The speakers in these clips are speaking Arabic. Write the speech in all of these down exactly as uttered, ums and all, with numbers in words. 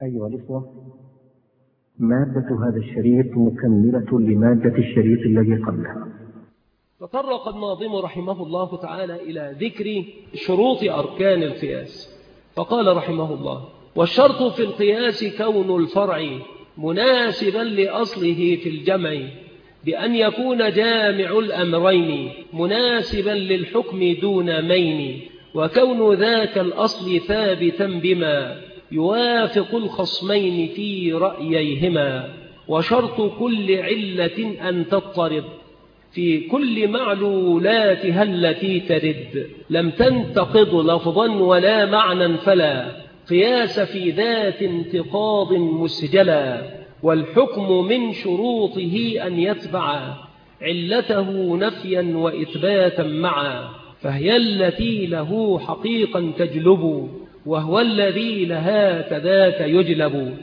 أيها الإخوة، مادة هذا الشريط مكملة لمادة الشريط الذي قبلها. تطرق الناظم رحمه الله تعالى إلى ذكر شروط أركان القياس، فقال رحمه الله: والشرط في القياس كون الفرع مناسبا لأصله في الجمع، بأن يكون جامع الأمرين مناسبا للحكم دون مين، وكون ذاك الأصل ثابتا بما يوافق الخصمين في رأييهما. وشرط كل علة أن تضطرد في كل معلولاتها التي ترد، لم تنتقض لفظا ولا معنى، فلا قياس في ذات انتقاض مسجلا. والحكم من شروطه أن يتبع علته نفيا وإثباتا معا، فهي التي له حقيقا تجلب، وهو الذي لها كذاك يجلب.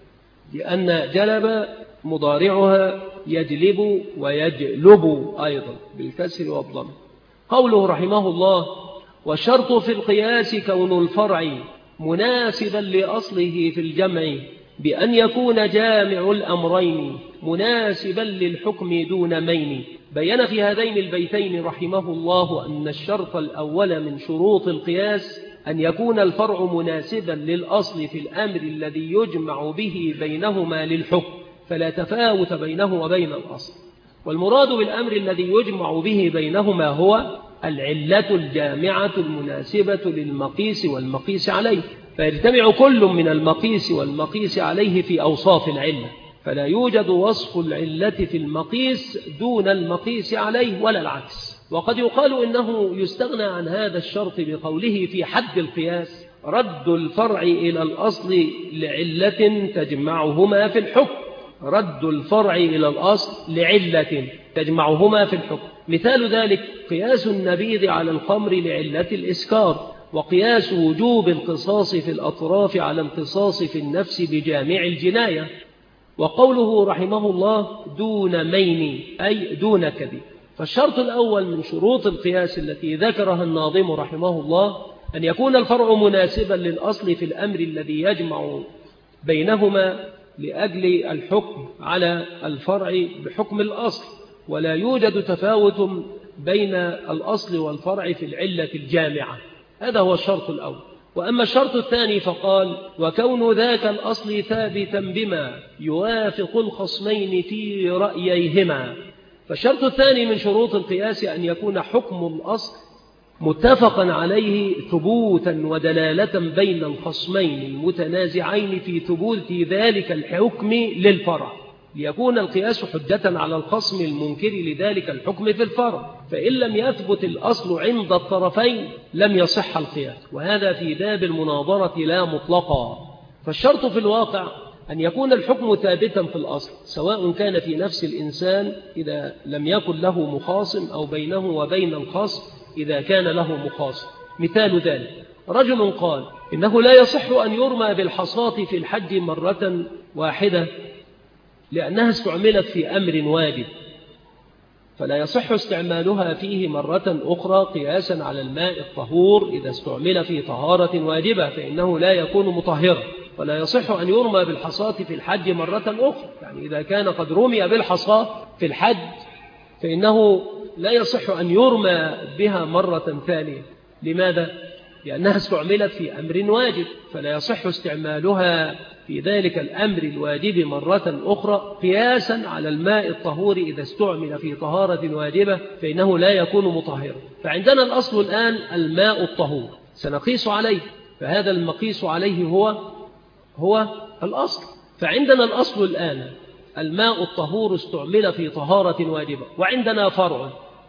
لأن جلب مضارعها يجلب ويجلب أيضا بالكسر والضم. قوله رحمه الله: والشرط في القياس كون الفرع مناسبا لأصله في الجمع، بأن يكون جامع الأمرين مناسبا للحكم دون مين. بين في هذين البيتين رحمه الله أن الشرط الأول من شروط القياس أن يكون الفرع مناسبا للأصل في الأمر الذي يجمع به بينهما للحكم، فلا تفاوت بينه وبين الأصل. والمراد بالأمر الذي يجمع به بينهما هو العلة الجامعة المناسبة للمقيس والمقيس عليه، فيجتمع كل من المقيس والمقيس عليه في أوصاف العلة، فلا يوجد وصف العلة في المقيس دون المقيس عليه ولا العكس. وقد يقال إنه يستغنى عن هذا الشرط بقوله في حد القياس: رد الفرع إلى الأصل لعلة تجمعهما في الحكم. رد الفرع إلى الأصل لعلة تجمعهما في الحكم. مثال ذلك قياس النبيذ على الخمر لعلة الإسكار، وقياس وجوب القصاص في الأطراف على القصاص في النفس بجامع الجناية. وقوله رحمه الله: دون مين أي دون كذب. فالشرط الأول من شروط القياس التي ذكرها الناظم رحمه الله أن يكون الفرع مناسبا للأصل في الأمر الذي يجمع بينهما لأجل الحكم على الفرع بحكم الأصل، ولا يوجد تفاوت بين الأصل والفرع في العلة الجامعة. هذا هو الشرط الأول. وأما الشرط الثاني فقال: وكون ذاك الأصل ثابتا بما يوافق الخصمين في رأييهما. فالشرط الثاني من شروط القياس أن يكون حكم الأصل متفقا عليه ثبوتا ودلالة بين الخصمين المتنازعين في ثبوت ذلك الحكم للفرع، ليكون القياس حجة على الخصم المنكر لذلك الحكم في الفرع. فإن لم يثبت الأصل عند الطرفين لم يصح القياس، وهذا في باب المناظرة لا مطلقا. فالشرط في الواقع أن يكون الحكم ثابتا في الأصل، سواء كان في نفس الإنسان إذا لم يكن له مخاصم، أو بينه وبين الخصم إذا كان له مخاصم. مثال ذلك: رجل قال إنه لا يصح أن يرمى بالحصاة في الحج مرة واحدة لأنها استعملت في أمر واجب، فلا يصح استعمالها فيه مرة أخرى قياسا على الماء الطهور إذا استعمل في طهارة واجبة، فإنه لا يكون مطهرا. ولا يصح أن يرمى بالحصاة في الحج مرة أخرى، يعني إذا كان قد رمي بالحصاة في الحج فإنه لا يصح أن يرمى بها مرة ثانية. لماذا؟ لأنها استعملت في أمر واجب، فلا يصح استعمالها في ذلك الأمر الواجب مرة أخرى قياسا على الماء الطهور إذا استعمل في طهارة واجبة، فإنه لا يكون مطهرا. فعندنا الأصل الآن الماء الطهور سنقيس عليه، فهذا المقيس عليه هو هو الأصل. فعندنا الأصل الآن الماء الطهور استعمل في طهارة واجبة، وعندنا فرع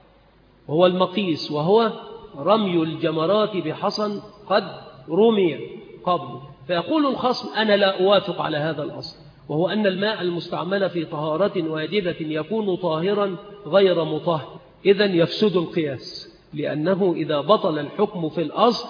وهو المقيس، وهو رمي الجمرات بحصن قد رمي قبل. فيقول الخصم: أنا لا أوافق على هذا الأصل، وهو أن الماء المستعمل في طهارة واجبة يكون طاهرا غير مطهر، إذن يفسد القياس، لأنه إذا بطل الحكم في الأصل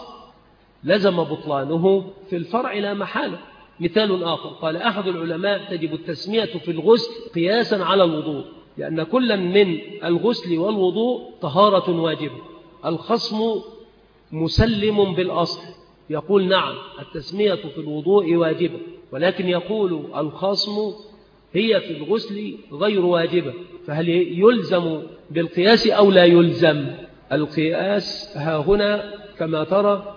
لزم بطلانه في الفرع لا محالة. مثال آخر: قال أحد العلماء: تجب التسمية في الغسل قياسا على الوضوء، لأن كل من الغسل والوضوء طهارة واجبة. الخصم مسلم بالأصل يقول نعم التسمية في الوضوء واجبة، ولكن يقول الخصم هي في الغسل غير واجبة، فهل يلزم بالقياس أو لا يلزم؟ القياس ها هنا كما ترى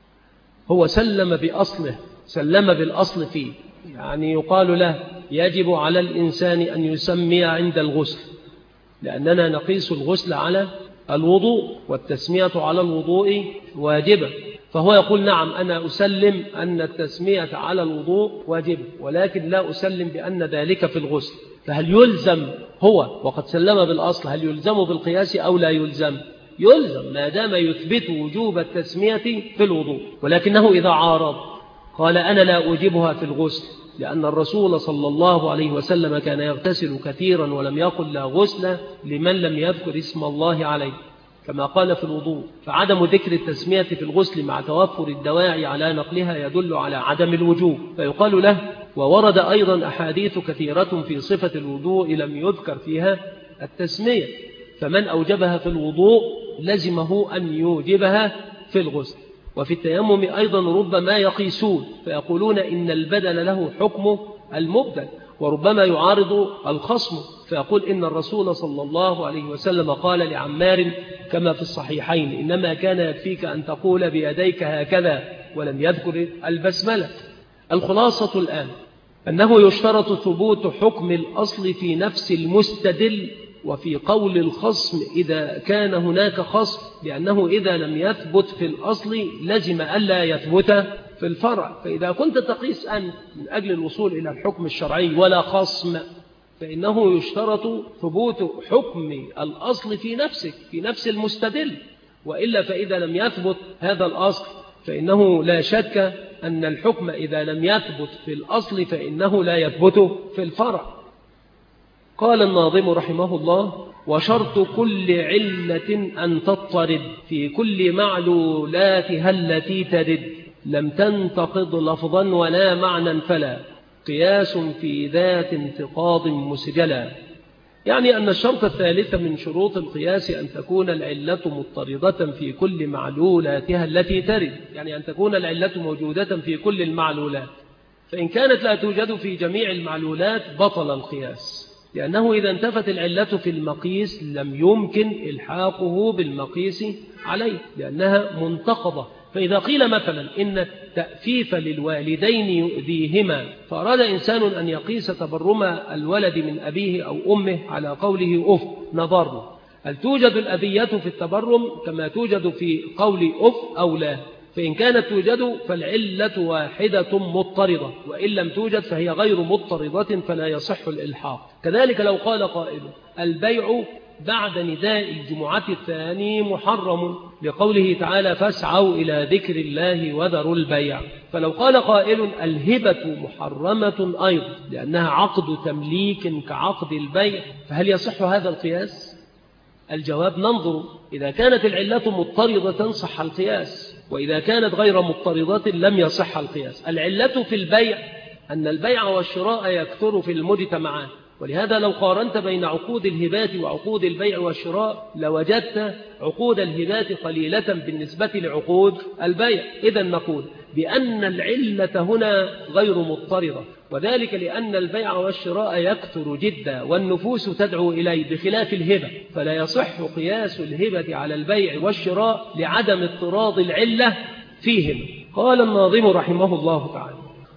هو سلم بأصله، سلم بالأصل فيه، يعني يقال له يجب على الإنسان أن يسمي عند الغسل، لأننا نقيس الغسل على الوضوء والتسمية على الوضوء واجبة، فهو يقول نعم أنا أسلم أن التسمية على الوضوء واجبة، ولكن لا أسلم بأن ذلك في الغسل. فهل يلزم هو وقد سلم بالأصل، هل يلزم بالقياس أو لا يلزم؟ يلزم ما دام يثبت وجوب التسمية في الوضوء، ولكنه إذا عارض قال أنا لا أوجبها في الغسل، لأن الرسول صلى الله عليه وسلم كان يغتسل كثيرا ولم يقل لا غسل لمن لم يذكر اسم الله عليه كما قال في الوضوء، فعدم ذكر التسمية في الغسل مع توفر الدواعي على نقلها يدل على عدم الوجوب، فيقال له وورد أيضا أحاديث كثيرة في صفة الوضوء لم يذكر فيها التسمية، فمن أوجبها في الوضوء لزمه أن يوجبها في الغسل. وفي التيمم أيضا ربما يقيسون فيقولون إن البدل له حكم المبدل، وربما يعارض الخصم فيقول إن الرسول صلى الله عليه وسلم قال لعمار كما في الصحيحين إنما كان يكفيك أن تقول بيديك هكذا ولم يذكر البسملة. الخلاصة الآن أنه يشترط ثبوت حكم الأصل في نفس المستدل وفي قول الخصم إذا كان هناك خصم، لأنه إذا لم يثبت في الأصل لزم ألا يثبت في الفرع، فإذا كنت تقيس أنت من أجل الوصول إلى الحكم الشرعي ولا خصم فإنه يشترط ثبوت حكم الأصل في نفسك في نفس المستدل، وإلا فإذا لم يثبت هذا الأصل فإنه لا شك أن الحكم إذا لم يثبت في الأصل فإنه لا يثبت في الفرع. قال الناظم رحمه الله وشرط كل علة أن تضطرد في كل معلولاتها التي ترد لم تنتقض لفظا ولا معنى فلا قياس في ذات انتقاض مسجلا، يعني أن الشرط الثالث من شروط القياس أن تكون العلة مضطردة في كل معلولاتها التي ترد، يعني أن تكون العلة موجودة في كل المعلولات، فإن كانت لا توجد في جميع المعلولات بطل القياس، لأنه إذا انتفت العلة في المقيس لم يمكن إلحاقه بالمقيس عليه لأنها منتقضة. فإذا قيل مثلا إن تأفيف للوالدين يؤذيهما فأراد إنسان أن يقيس تبرم الولد من أبيه أو أمه على قوله أف نظر، هل توجد الأذية في التبرم كما توجد في قول أف أو لا؟ فإن كانت توجد فالعلة واحدة مضطردة، وإن لم توجد فهي غير مضطردة فلا يصح الإلحاق. كذلك لو قال قائل البيع بعد نداء الجمعة الثاني محرم لقوله تعالى فاسعوا إلى ذكر الله وذروا البيع، فلو قال قائل الهبة محرمة أيضا لأنها عقد تمليك كعقد البيع، فهل يصح هذا القياس؟ الجواب ننظر، إذا كانت العلة مضطردة صح القياس، وإذا كانت غير مضطردة لم يصح القياس. العلة في البيع أن البيع والشراء يكثر في المجتمعات، ولهذا لو قارنت بين عقود الهبات وعقود البيع والشراء لوجدت عقود الهبات قليلة بالنسبة لعقود البيع. إذن نقول بأن العلة هنا غير مضطردة، وذلك لأن البيع والشراء يكثر جدا والنفوس تدعو إليه بخلاف الهبة، فلا يصح قياس الهبة على البيع والشراء لعدم اضطراد العلة فيهم. قال الناظم رحمه الله تعالى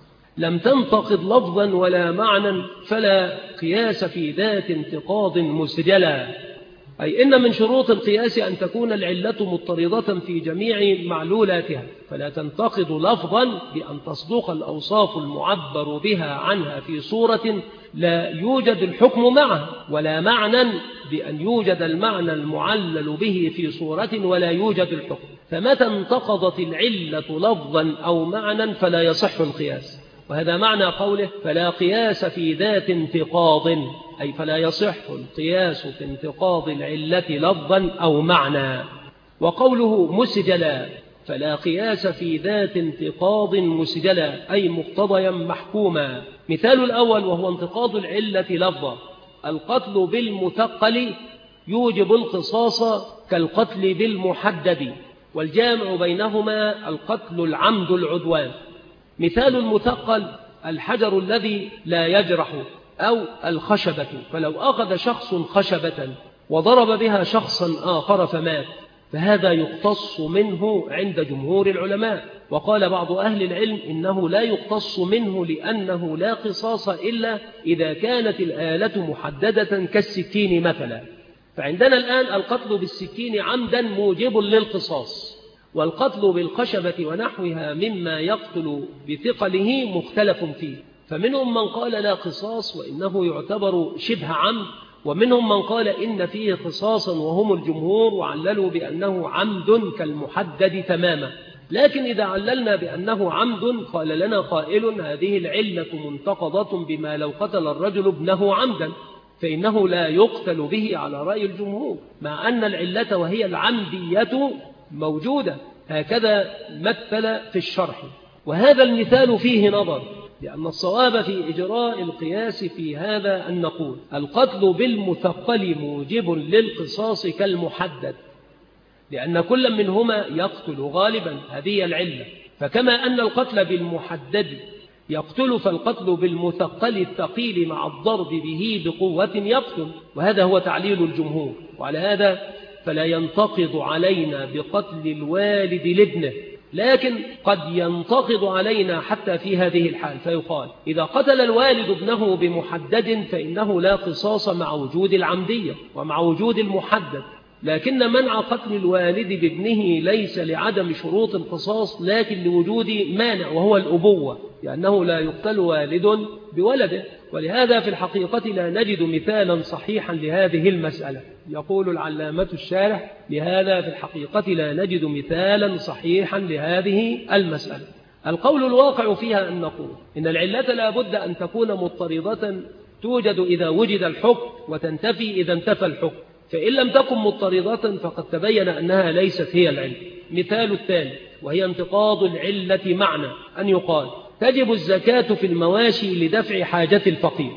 لم تنتقض لفظا ولا معنى فلا قياس في ذات انتقاض مسجلا، أي إن من شروط القياس أن تكون العلة مضطردة في جميع معلولاتها فلا تنتقض لفظا بأن تصدق الأوصاف المعبر بها عنها في صورة لا يوجد الحكم معه، ولا معنى بأن يوجد المعنى المعلل به في صورة ولا يوجد الحكم، فمتى انتقضت العلة لفظا أو معنى فلا يصح القياس. وهذا معنى قوله فلا قياس في ذات انتقاض، أي فلا يصح القياس في انتقاض العلة لفظا أو معنى. وقوله مسجلا فلا قياس في ذات انتقاض مسجلا أي مقتضيا محكوما. مثال الأول وهو انتقاض العلة لفظا، القتل بالمثقل يوجب القصاص كالقتل بالمحدد، والجامع بينهما القتل العمد العدوان. مثال المثقل الحجر الذي لا يجرح أو الخشبة، فلو أخذ شخص خشبة وضرب بها شخصا آخر فمات فهذا يقتص منه عند جمهور العلماء. وقال بعض أهل العلم إنه لا يقتص منه لأنه لا قصاص إلا إذا كانت الآلة محددة كالسكين مثلا. فعندنا الآن القتل بالسكين عمدا موجب للقصاص، والقتل بالخشبة ونحوها مما يقتل بثقله مختلف فيه، فمنهم من قال لا قصاص وإنه يعتبر شبه عمد، ومنهم من قال إن فيه قصاصا وهم الجمهور، وعللوا بأنه عمد كالمحدد تماما. لكن إذا عللنا بأنه عمد قال لنا قائل هذه العلة منتقضة بما لو قتل الرجل ابنه عمدا فإنه لا يقتل به على رأي الجمهور، مع أن العلة وهي العمدية موجودة. هكذا مثل في الشرح. وهذا المثال فيه نظر، لأن الصواب في إجراء القياس في هذا أن نقول القتل بالمثقل موجب للقصاص كالمحدد، لأن كل منهما يقتل غالبا، هذه العلة. فكما أن القتل بالمحدد يقتل فالقتل بالمثقل الثقيل مع الضرب به بقوة يقتل، وهذا هو تعليل الجمهور. وعلى هذا فلا ينتقض علينا بقتل الوالد لابنه، لكن قد ينتقض علينا حتى في هذه الحال، فيقال إذا قتل الوالد ابنه بمحدد فإنه لا قصاص مع وجود العمدية ومع وجود المحدد، لكن منع قتل الوالد بابنه ليس لعدم شروط القصاص لكن لوجود مانع وهو الأبوة، لأنه لا يقتل والد بولده. ولهذا في الحقيقة لا نجد مثالا صحيحا لهذه المسألة. يقول العلامة الشارح لهذا في الحقيقة لا نجد مثالا صحيحا لهذه المسألة. القول الواقع فيها أن نقول إن العلة لا بد أن تكون مضطردة توجد إذا وجد الحكم وتنتفي إذا انتفى الحكم، فإن لم تكن مضطردة فقد تبين أنها ليست هي العلة. مثال الثاني وهي انتقاض العلة معنى أن يقال تجب الزكاة في المواشي لدفع حاجة الفقير،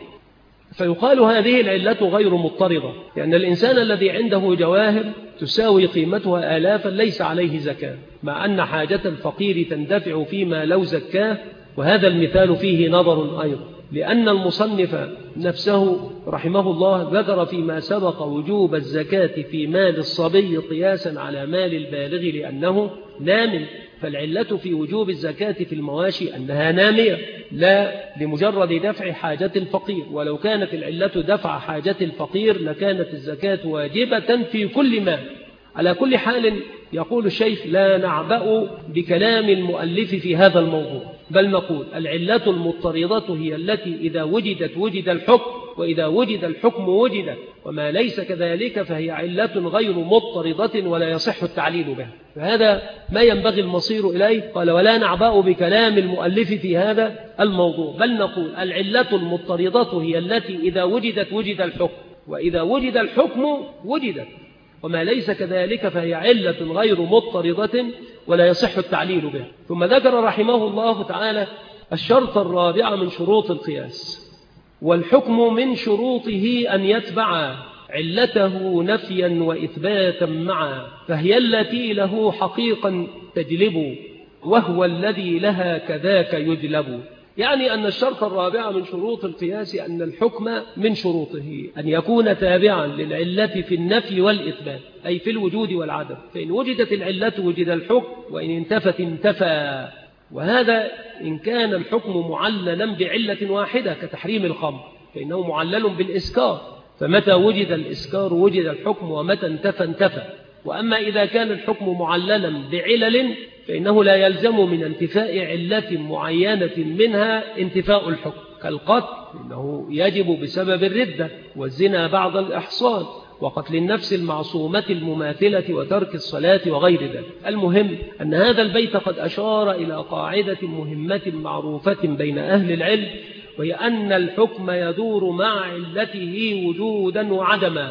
فيقال هذه العلة غير مضطردة، لأن الإنسان الذي عنده جواهر تساوي قيمتها آلافا ليس عليه زكاة، مع أن حاجة الفقير تندفع فيما لو زكاه. وهذا المثال فيه نظر أيضا، لأن المصنف نفسه رحمه الله ذكر فيما سبق وجوب الزكاة في مال الصبي قياسا على مال البالغ لأنه نام، فالعلة في وجوب الزكاة في المواشي أنها نامية لا لمجرد دفع حاجة الفقير، ولو كانت العلة دفع حاجة الفقير لكانت الزكاة واجبة في كل مال. على كل حال يقول الشيخ لا نعبأ بكلام المؤلف في هذا الموضوع، بل نقول العلة المضطردة هي التي إذا وجدت وجد الحكم، وإذا وجد الحكم وجد، وما ليس كذلك فهي علة غير مضطردة ولا يصح التعليل بها. فهذا ما ينبغي المصير إليه. قال ولا نعبأ بكلام المؤلف في هذا الموضوع، بل نقول العلة المضطردة هي التي إذا وجدت وجد الحكم، وإذا وجد الحكم وجدت، وما ليس كذلك فهي علة غير مضطردة ولا يصح التعليل بها. ثم ذكر رحمه الله تعالى الشرط الرابع من شروط القياس، والحكم من شروطه أن يتبع علته نفيا وإثباتا معا، فهي التي له حقيقا تجلب، وهو الذي لها كذاك يجلب. يعني أن الشرط الرابع من شروط القياس أن الحكم من شروطه أن يكون تابعا للعلة في النفي والإثبات، أي في الوجود والعدم، فإن وجدت العلة وجد الحكم، وإن انتفت انتفى. وهذا إن كان الحكم معللا بعلة واحدة كتحريم الخمر فإنه معلل بالإسكار، فمتى وجد الإسكار وجد الحكم، ومتى انتفى انتفى. وأما إذا كان الحكم معللا بعلل فإنه لا يلزم من انتفاء علة معينة منها انتفاء الحكم، كالقتل إنه يجب بسبب الردة، والزنا بعد الإحصان، وقتل النفس المعصومة المماثلة، وترك الصلاة وغير ذلك. المهم أن هذا البيت قد أشار إلى قاعدة مهمة معروفة بين أهل العلم، وهي أن الحكم يدور مع علته وجودا وعدما.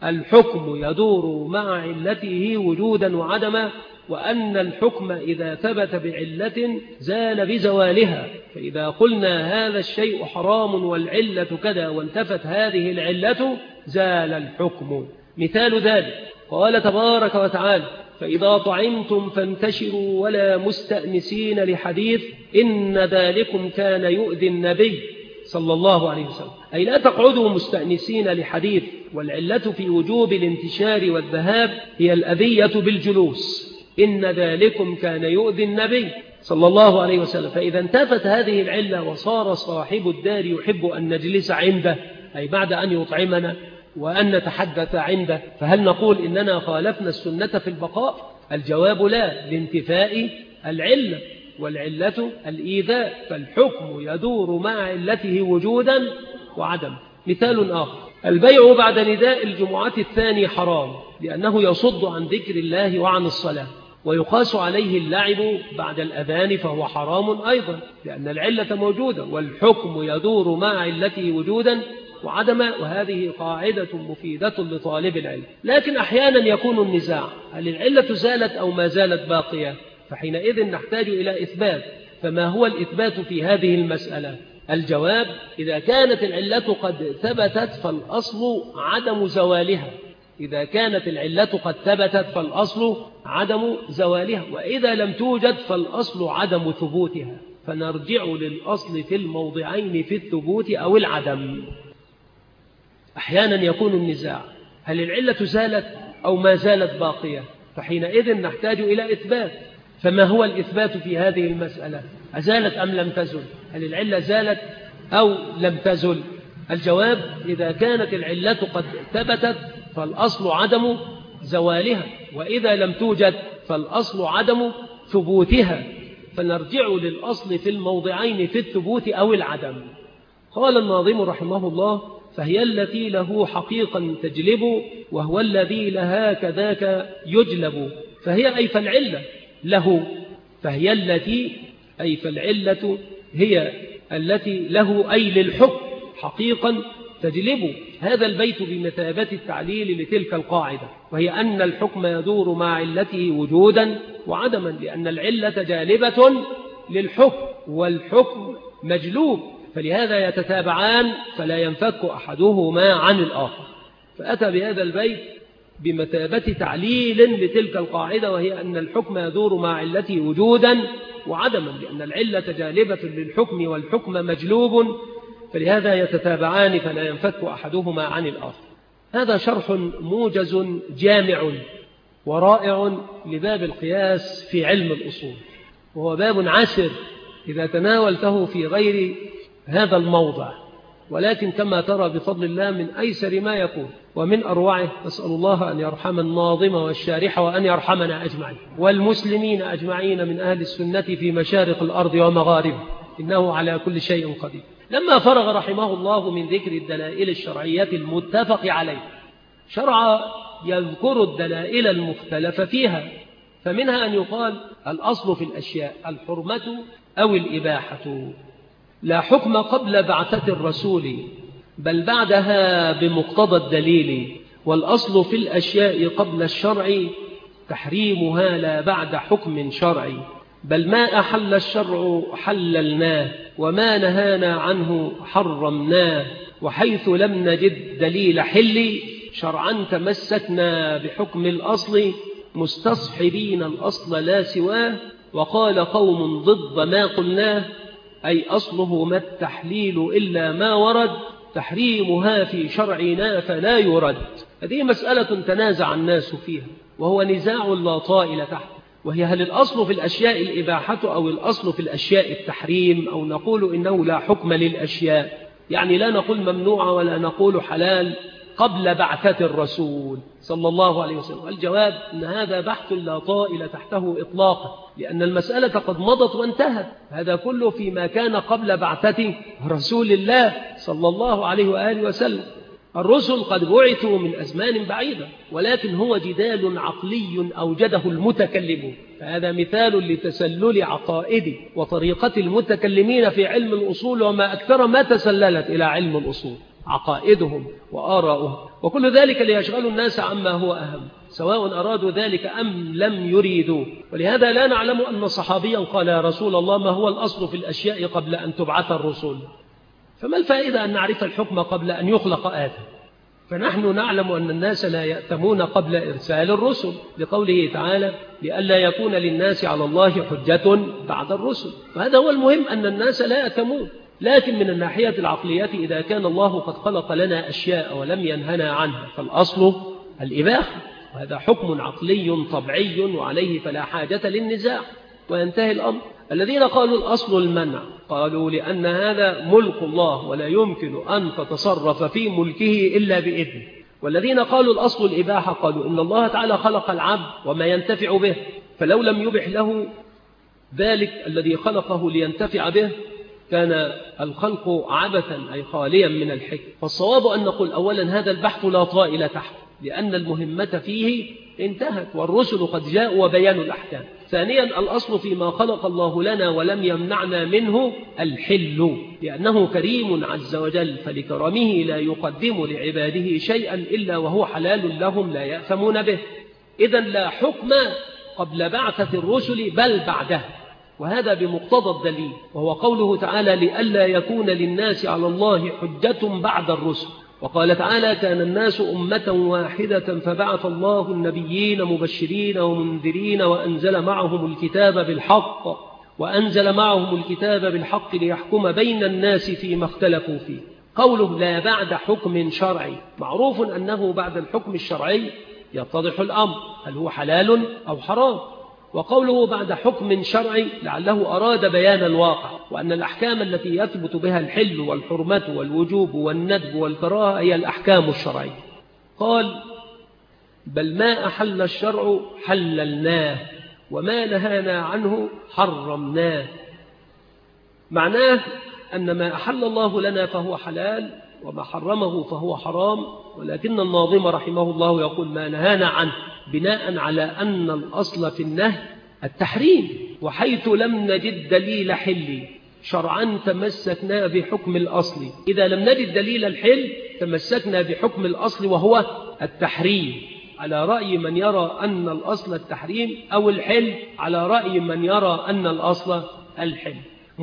الحكم يدور مع علته وجودا وعدما، وأن الحكم إذا ثبت بعلة زال بزوالها، فإذا قلنا هذا الشيء حرام والعلة كذا وانتفت هذه العلة زال الحكم. مثال ذلك قال تبارك وتعالى فإذا طعمتم فانتشروا ولا مستأنسين لحديث إن ذلكم كان يؤذي النبي صلى الله عليه وسلم، أي لا تقعدوا مستأنسين لحديث. والعلة في وجوب الانتشار والذهاب هي الأذية بالجلوس، إن ذلكم كان يؤذي النبي صلى الله عليه وسلم. فإذا انتفت هذه العلة وصار صاحب الدار يحب أن نجلس عنده، أي بعد أن يطعمنا وأن نتحدث عنده، فهل نقول إننا خالفنا السنة في البقاء؟ الجواب لا، لانتفاء العلة، والعلة الإيذاء، فالحكم يدور مع علته وجودا وعدم. مثال آخر: البيع بعد نداء الجمعة الثاني حرام، لأنه يصد عن ذكر الله وعن الصلاة، ويقاس عليه اللعب بعد الأذان فهو حرام أيضا، لأن العلة موجودة، والحكم يدور مع علته وجودا وعدما، وهذه قاعدة مفيدة لطالب العلم. لكن أحيانا يكون النزاع: هل العلة زالت أو ما زالت باقية؟ فحينئذ نحتاج إلى إثبات. فما هو الإثبات في هذه المسألة؟ الجواب: إذا كانت العلة قد ثبتت فالأصل عدم زوالها، إذا كانت العلة قد ثبتت فالأصل عدم زوالها، وإذا لم توجد فالأصل عدم ثبوتها، فنرجع للأصل في الموضعين في الثبوت أو العدم. أحيانا يكون النزاع: هل العلة زالت أو ما زالت باقية؟ فحينئذ نحتاج إلى إثبات. فما هو الإثبات في هذه المسألة؟ أزالت أم لم تزل؟ هل العلة زالت أو لم تزل؟ الجواب: إذا كانت العلة قد ثبتت فالأصل عدم زوالها، وإذا لم توجد فالأصل عدم ثبوتها، فنرجع للأصل في الموضعين في الثبوت أو العدم. قال الناظم رحمه الله: فهي التي له حقيقا تجلب، وهو الذي لها كذاك يجلب. فهي أي فالعلة له، فهي التي أي فالعلة هي التي له أي للحكم حقيقا تجلب. هذا البيت بمثابة التعليل لتلك القاعدة، وهي أن الحكم يدور مع علته وجودا وعدما، لأن العلة جالبة للحكم والحكم مجلوب، فلهذا يتتابعان فلا ينفك أحدهما عن الآخر. فأتى بهذا البيت بمثابة تعليل لتلك القاعدة، وهي أن الحكم يدور مع علته وجودا وعدما، لأن العلة جالبة للحكم والحكم مجلوب، فلهذا يتتابعان فلا ينفك أحدهما عن الآخر. هذا شرح موجز جامع ورائع لباب القياس في علم الأصول، وهو باب عسر إذا تناولته في غير هذا الموضع، ولكن كما ترى بفضل الله من أيسر ما يكون ومن أروعه. نسأل الله أن يرحم الناظم والشارح، وأن يرحمنا أجمعين والمسلمين أجمعين من أهل السنة في مشارق الأرض ومغاربها، إنه على كل شيء قدير. لما فرغ رحمه الله من ذكر الدلائل الشرعية المتفق عليه، شرع يذكر الدلائل المختلف فيها، فمنها أن يقال: الأصل في الأشياء الحرمة أو الإباحة، لا حكم قبل بعثة الرسول بل بعدها بمقتضى الدليل، والأصل في الأشياء قبل الشرع تحريمها لا بعد حكم شرعي، بل ما أحل الشرع حللناه وما نهانا عنه حرمناه، وحيث لم نجد دليل حل شرعا تمسكنا بحكم الأصل مستصحبين الأصل لا سواه. وقال قوم ضد ما قلناه، أي أصله ما التحليل إلا ما ورد، تحريمها في شرعنا فلا يرد. هذه مسألة تنازع الناس فيها، وهو نزاع لا طائل تحته، وهي هل الأصل في الأشياء الإباحة أو الأصل في الأشياء التحريم، أو نقول إنه لا حكم للأشياء، يعني لا نقول ممنوع ولا نقول حلال قبل بعثة الرسول صلى الله عليه وسلم. الجواب أن هذا بحث لا طائل تحته إطلاقا، لأن المسألة قد مضت وانتهت. هذا كله فيما كان قبل بعثة رسول الله صلى الله عليه وآله وسلم. الرسل قد بعثوا من أزمان بعيدة، ولكن هو جدال عقلي أوجده المتكلمون، فهذا مثال لتسلل عقائد وطريقة المتكلمين في علم الأصول، وما أكثر ما تسللت إلى علم الأصول عقائدهم وآراؤهم، وكل ذلك ليشغل الناس عما هو أهم، سواء أرادوا ذلك أم لم يريدوا. ولهذا لا نعلم أن صحابيا قال: يا رسول الله، ما هو الأصل في الأشياء قبل أن تبعث الرسول؟ فما الفائدة أن نعرف الحكم قبل أن يخلق آدم؟ فنحن نعلم أن الناس لا يأتمون قبل إرسال الرسل، لقوله تعالى لئلا يكون للناس على الله حجة بعد الرسل. فهذا هو المهم، أن الناس لا يأتمون. لكن من الناحية العقلية إذا كان الله قد خلق لنا أشياء ولم ينهنا عنها فالأصل الإباحة، وهذا حكم عقلي طبيعي وعليه فلا حاجة للنزاع وينتهي الأمر. الذين قالوا الأصل المنع قالوا لأن هذا ملك الله ولا يمكن أن تتصرف في ملكه إلا بإذنه. والذين قالوا الأصل الإباحة قالوا إن الله تعالى خلق العبد وما ينتفع به، فلو لم يبح له ذلك الذي خلقه لينتفع به كان الخلق عبثا أي خاليا من الحكم. فالصواب أن نقول أولا هذا البحث لا طائل تحت، لأن المهمة فيه انتهت والرسل قد جاءوا وبيانوا الأحكام. ثانيا الأصل فيما خلق الله لنا ولم يمنعنا منه الحل، لأنه كريم عز وجل فلكرمه لا يقدم لعباده شيئا إلا وهو حلال لهم لا يأثمون به. إذن لا حكم قبل بعثة الرسل بل بعده، وهذا بمقتضى الدليل، وهو قوله تعالى لئلا يكون للناس على الله حجة بعد الرسل. وقال تعالى كان الناس أمة واحدة فبعث الله النبيين مبشرين ومنذرين وأنزل معهم الكتاب بالحق وأنزل معهم الكتاب بالحق ليحكم بين الناس فيما اختلفوا فيه. قوله لا بعد حكم شرعي، معروف أنه بعد الحكم الشرعي يتضح الأمر هل هو حلال أو حرام. وقوله بعد حكم شرعي لعله أراد بيان الواقع، وأن الأحكام التي يثبت بها الحل والحرمة والوجوب والندب والكراهة هي الأحكام الشرعية. قال بل ما أحل الشرع حللناه وما نهانا عنه حرمناه. معناه أن ما أحل الله لنا فهو حلال وما حرمه فهو حرام، ولكن الناظم رحمه الله يقول ما نهانا عنه بناء على أن الأصل في النهي التحريم، وحيث لم نجد دليل حل شرعا تمسكنا بحكم الأصل. إذا لم نجد دليل الحل تمسكنا بحكم الأصل وهو التحريم، على رأي من يرى أن الأصل التحريم، أو الحل على رأي من يرى أن الأصل الحل،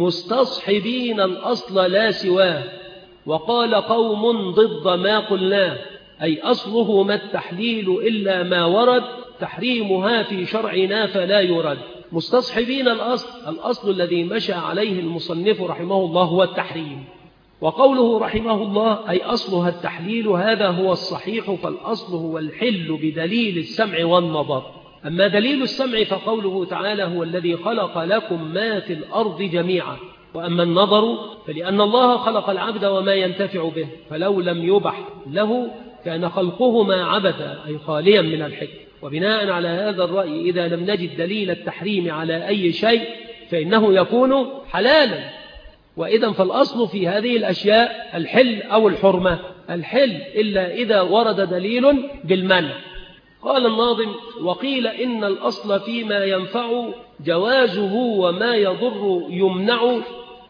مستصحبين الأصل لا سواه. وقال قوم ضد ما قلناه أي أصله ما التحليل إلا ما ورد تحريمها في شرعنا فلا يرد. مستصحبين الأصل، الأصل الذي مشى عليه المصنف رحمه الله هو التحريم. وقوله رحمه الله أي أصلها التحليل هذا هو الصحيح، فالأصل هو الحل بدليل السمع والنظر. أما دليل السمع فقوله تعالى هو الذي خلق لكم ما في الأرض جميعا. وأما النظر فلأن الله خلق العبد وما ينتفع به، فلو لم يبح له كان خلقهما عبثا أي خاليا من الحكم. وبناء على هذا الرأي إذا لم نجد دليل التحريم على أي شيء فإنه يكون حلالا. وإذا فالأصل في هذه الأشياء الحل أو الحرمة، الحل إلا إذا ورد دليل بالمنع. قال الناظم وقيل إن الأصل فيما ينفع جوازه وما يضر يمنع.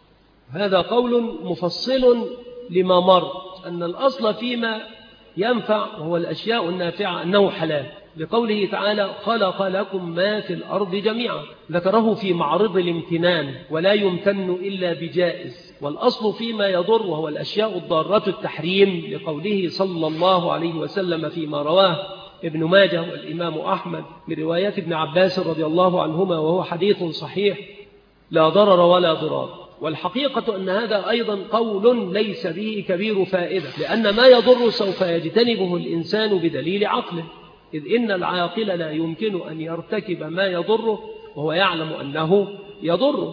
هذا قول مفصل لما مر، أن الأصل فيما ينفع وهو الأشياء النافعة أنه حلال، لقوله تعالى خلق لكم ما في الأرض جميعا، ذكره في معرض الامتنان ولا يمتن إلا بجائز. والأصل فيما يضر وهو الأشياء الضارة التحريم، لقوله صلى الله عليه وسلم فيما رواه ابن ماجه والإمام أحمد من رواية ابن عباس رضي الله عنهما وهو حديث صحيح لا ضرر ولا ضرار. والحقيقة أن هذا أيضا قول ليس به كبير فائدة، لأن ما يضر سوف يجتنبه الإنسان بدليل عقله، إذ إن العاقل لا يمكن أن يرتكب ما يضره وهو يعلم أنه يضره.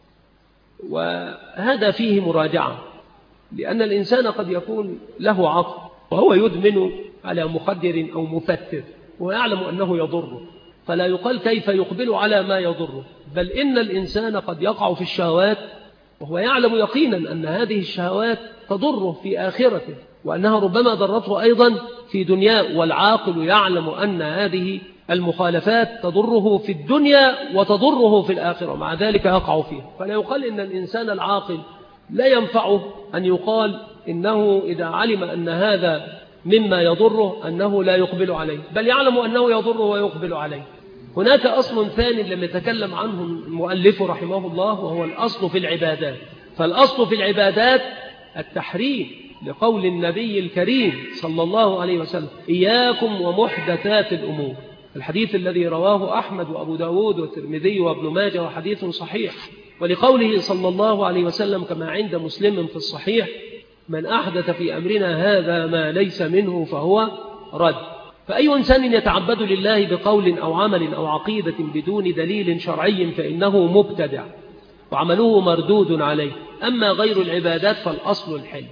وهذا فيه مراجعة، لأن الإنسان قد يكون له عقل وهو يدمن على مخدر أو مفتر ويعلم أنه يضره، فلا يقال كيف يقبل على ما يضره، بل إن الإنسان قد يقع في الشهوات وهو يعلم يقينا أن هذه الشهوات تضره في آخرته، وأنها ربما ضرته أيضا في دنياه، والعاقل يعلم أن هذه المخالفات تضره في الدنيا وتضره في الآخرة، مع ذلك يقع فيها. فلا يقال إن الإنسان العاقل لا ينفعه أن يقال إنه إذا علم أن هذا مما يضره أنه لا يقبل عليه، بل يعلم أنه يضره ويقبل عليه. هناك أصل ثاني لم يتكلم عنه المؤلف رحمه الله وهو الأصل في العبادات. فالأصل في العبادات التحريم لقول النبي الكريم صلى الله عليه وسلم: إياكم ومحدثات الأمور، الحديث الذي رواه أحمد وأبو داود والترمذي وابن ماجه وحديث صحيح. ولقوله صلى الله عليه وسلم كما عند مسلم في الصحيح: من أحدث في أمرنا هذا ما ليس منه فهو رد. فأي إنسان يتعبد لله بقول أو عمل أو عقيدة بدون دليل شرعي فإنه مبتدع وعمله مردود عليه. أما غير العبادات فالأصل الحل،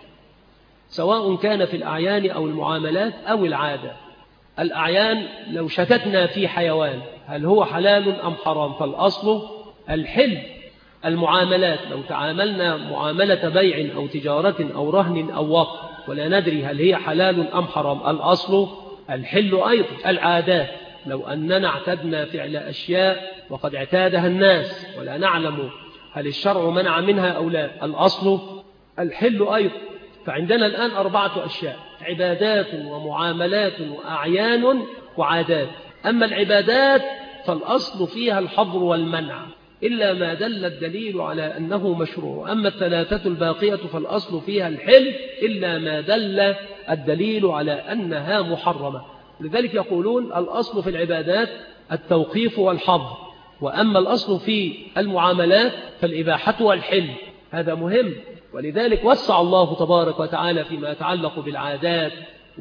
سواء كان في الأعيان أو المعاملات أو العادة. الأعيان لو شككنا في حيوان هل هو حلال أم حرام فالأصل الحل. المعاملات لو تعاملنا معاملة بيع أو تجارة أو رهن أو وقف ولا ندري هل هي حلال أم حرام الأصل الحل أيضا. العادات لو أننا اعتدنا فعل أشياء وقد اعتادها الناس ولا نعلم هل الشرع منع منها أو لا الأصل الحل أيضا. فعندنا الآن أربعة أشياء: عبادات ومعاملات وأعيان وعادات. أما العبادات فالأصل فيها الحظر والمنع إلا ما دل الدليل على أنه مشروع. أما الثلاثة الباقية فالأصل فيها الحل إلا ما دل الدليل على أنها محرمة. لذلك يقولون الأصل في العبادات التوقيف والحظر، وأما الأصل في المعاملات فالإباحة والحل. هذا مهم، ولذلك وسع الله تبارك وتعالى فيما يتعلق بالعادات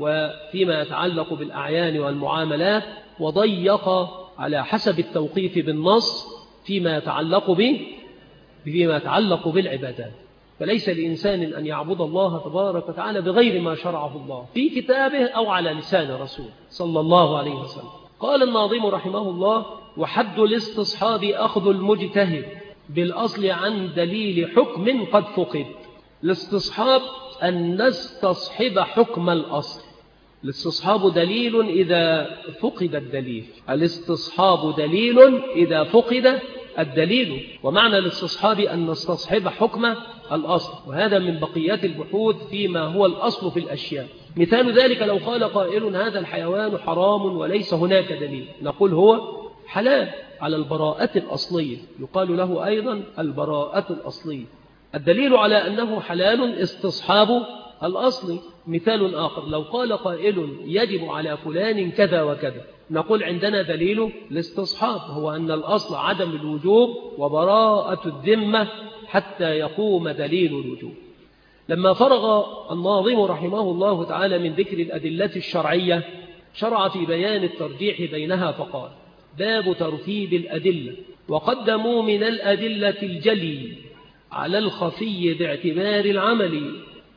وفيما يتعلق بالأعيان والمعاملات، وضيق على حسب التوقيف بالنص فيما يتعلق به فيما يتعلق بالعبادات. فليس لإنسان أن يعبد الله تبارك وتعالى بغير ما شرعه الله في كتابه أو على لسان رسول صلى الله عليه وسلم. قال الناظم رحمه الله: وحد الاستصحاب أخذ المجتهد بالأصل عن دليل حكم قد فقد. الاستصحاب أن نستصحب حكم الأصل. الاستصحاب دليل إذا فقد الدليل، الاستصحاب دليل إذا فقد الدليل. ومعنى الاستصحاب أن نستصحب حكم الأصل، وهذا من بقيات البحوث فيما هو الأصل في الأشياء. مثال ذلك لو قال قائل: هذا الحيوان حرام وليس هناك دليل، نقول هو حلال على البراءة الأصلية، يقال له أيضا البراءة الأصلية. الدليل على أنه حلال استصحاب الأصل. مثال آخر لو قال قائل: يجب على فلان كذا وكذا، نقول عندنا دليل الاستصحاب هو أن الأصل عدم الوجوب وبراءة الذمة حتى يقوم دليل الوجوب. لما فرغ الناظم رحمه الله تعالى من ذكر الأدلة الشرعية شرع في بيان الترجيح بينها فقال: باب ترتيب الأدلة. وقدموا من الأدلة الجلي على الخفي باعتبار العمل،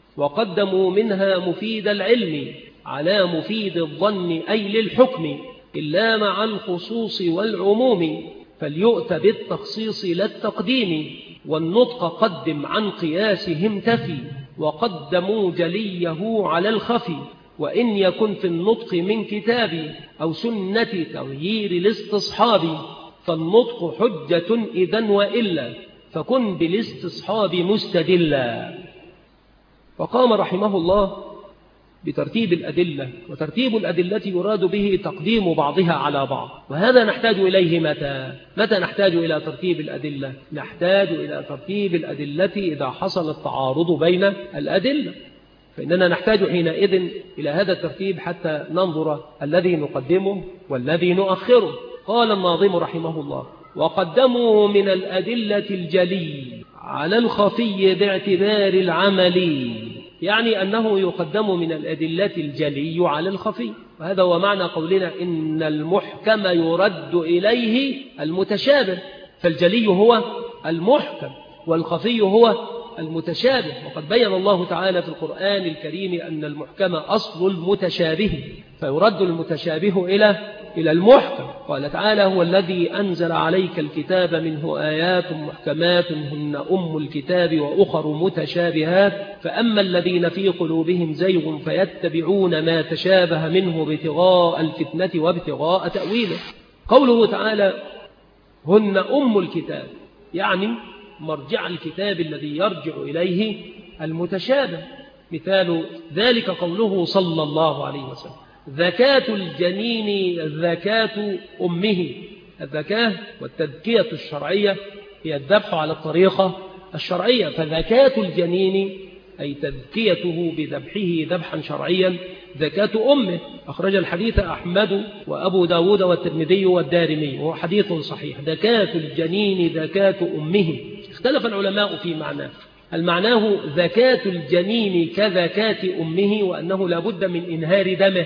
وقدموا منها مفيد العلم على مفيد الظن أي للحكم، إلا مع الخصوص والعموم فليؤت بالتخصيص لا التقديم، والنطق قدم عن قياسهم تفي، وقدموا جليه على الخفي، وإن يكن في النطق من كتاب أو سنة تغيير الاستصحاب فالنطق حجة إذن، وإلا فكن بالاستصحاب مستدلا. فقام رحمه الله بترتيب الأدلة، وترتيب الأدلة يراد به تقديم بعضها على بعض. وهذا نحتاج إليه متى؟ متى نحتاج إلى ترتيب الأدلة؟ نحتاج إلى ترتيب الأدلة إذا حصل التعارض بين الأدلة، فإننا نحتاج حينئذ إلى هذا الترتيب حتى ننظر الذي نقدمه والذي نؤخره. قال الناظم رحمه الله: وقدموا من الأدلة الجلي على الخفي باعتبار العمل، يعني أنه يقدم من الأدلة الجلي على الخفي. وهذا هو معنى قولنا إن المحكم يرد إليه المتشابه، فالجلي هو المحكم والخفي هو المتشابه. وقد بين الله تعالى في القرآن الكريم أن المحكم أصل المتشابه، فيرد المتشابه إلى إلى المحكم. قال تعالى: هو الذي أنزل عليك الكتاب منه آيات محكمات هن أم الكتاب وأخر متشابهات فأما الذين في قلوبهم زيغ فيتبعون ما تشابه منه ابتغاء الفتنة وابتغاء تأويله. قوله تعالى هن أم الكتاب يعني مرجع الكتاب الذي يرجع إليه المتشابه. مثال ذلك قوله صلى الله عليه وسلم: ذكاة الجنين ذكاة أمه. الذكاة والتذكية الشرعية هي الذبح على الطريقة الشرعية، فذكاة الجنين أي تذكيته بذبحه ذبحا شرعيا زكاة أمه. أخرج الحديث أحمد وأبو داود والترمذي والدارمي وهو حديث صحيح. زكاة الجنين زكاة أمه. اختلف العلماء في معناه، هل معناه زكاة الجنين كزكاة أمه وأنه لا بد من إنهار دمه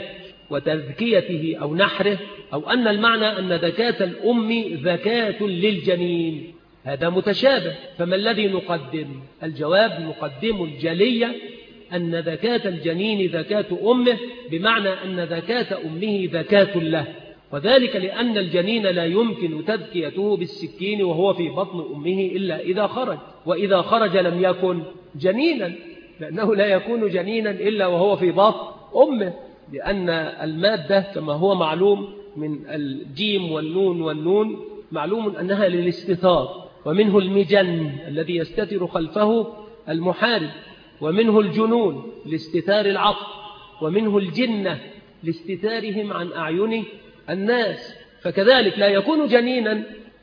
وتذكيته أو نحره، أو أن المعنى أن زكاة الأم زكاة للجنين؟ هذا متشابه، فما الذي نقدم؟ الجواب نقدم الجلية أن زكاة الجنين زكاة أمه، بمعنى أن زكاة أمه زكاة له، وذلك لأن الجنين لا يمكن تذكيته بالسكين وهو في بطن أمه إلا إذا خرج، وإذا خرج لم يكن جنينا، لأنه لا يكون جنينا إلا وهو في بطن أمه، لأن المادة كما هو معلوم من الجيم والنون والنون معلوم أنها للاستتار، ومنه المجن الذي يستتر خلفه المحارب، ومنه الجنون لاستتار العقل، ومنه الجنة لاستتارهم عن أعين الناس. فكذلك لا يكون جنينا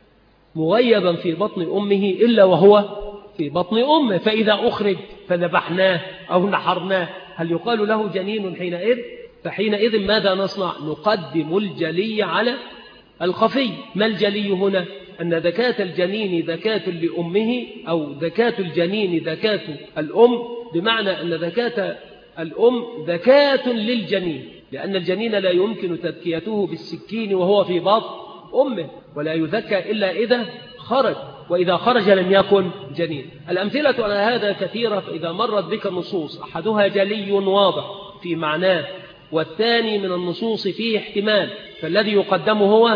مغيبا في بطن أمه إلا وهو في بطن أمه، فإذا أخرج فذبحناه أو نحرناه هل يقال له جنين حينئذ؟ فحينئذ ماذا نصنع؟ نقدم الجلي على الخفي. ما الجلي هنا؟ أن زكاة الجنين زكاة لأمه، أو زكاة الجنين زكاة الأم، بمعنى أن زكاة الأم زكاة للجنين، لأن الجنين لا يمكن تذكيته بالسكين وهو في بطن أمه، ولا يذكى إلا إذا خرج، وإذا خرج لم يكن جنين. الأمثلة على هذا كثيرة، فإذا مرت بك نصوص أحدها جلي واضح في معناه والثاني من النصوص فيه احتمال، فالذي يقدم هو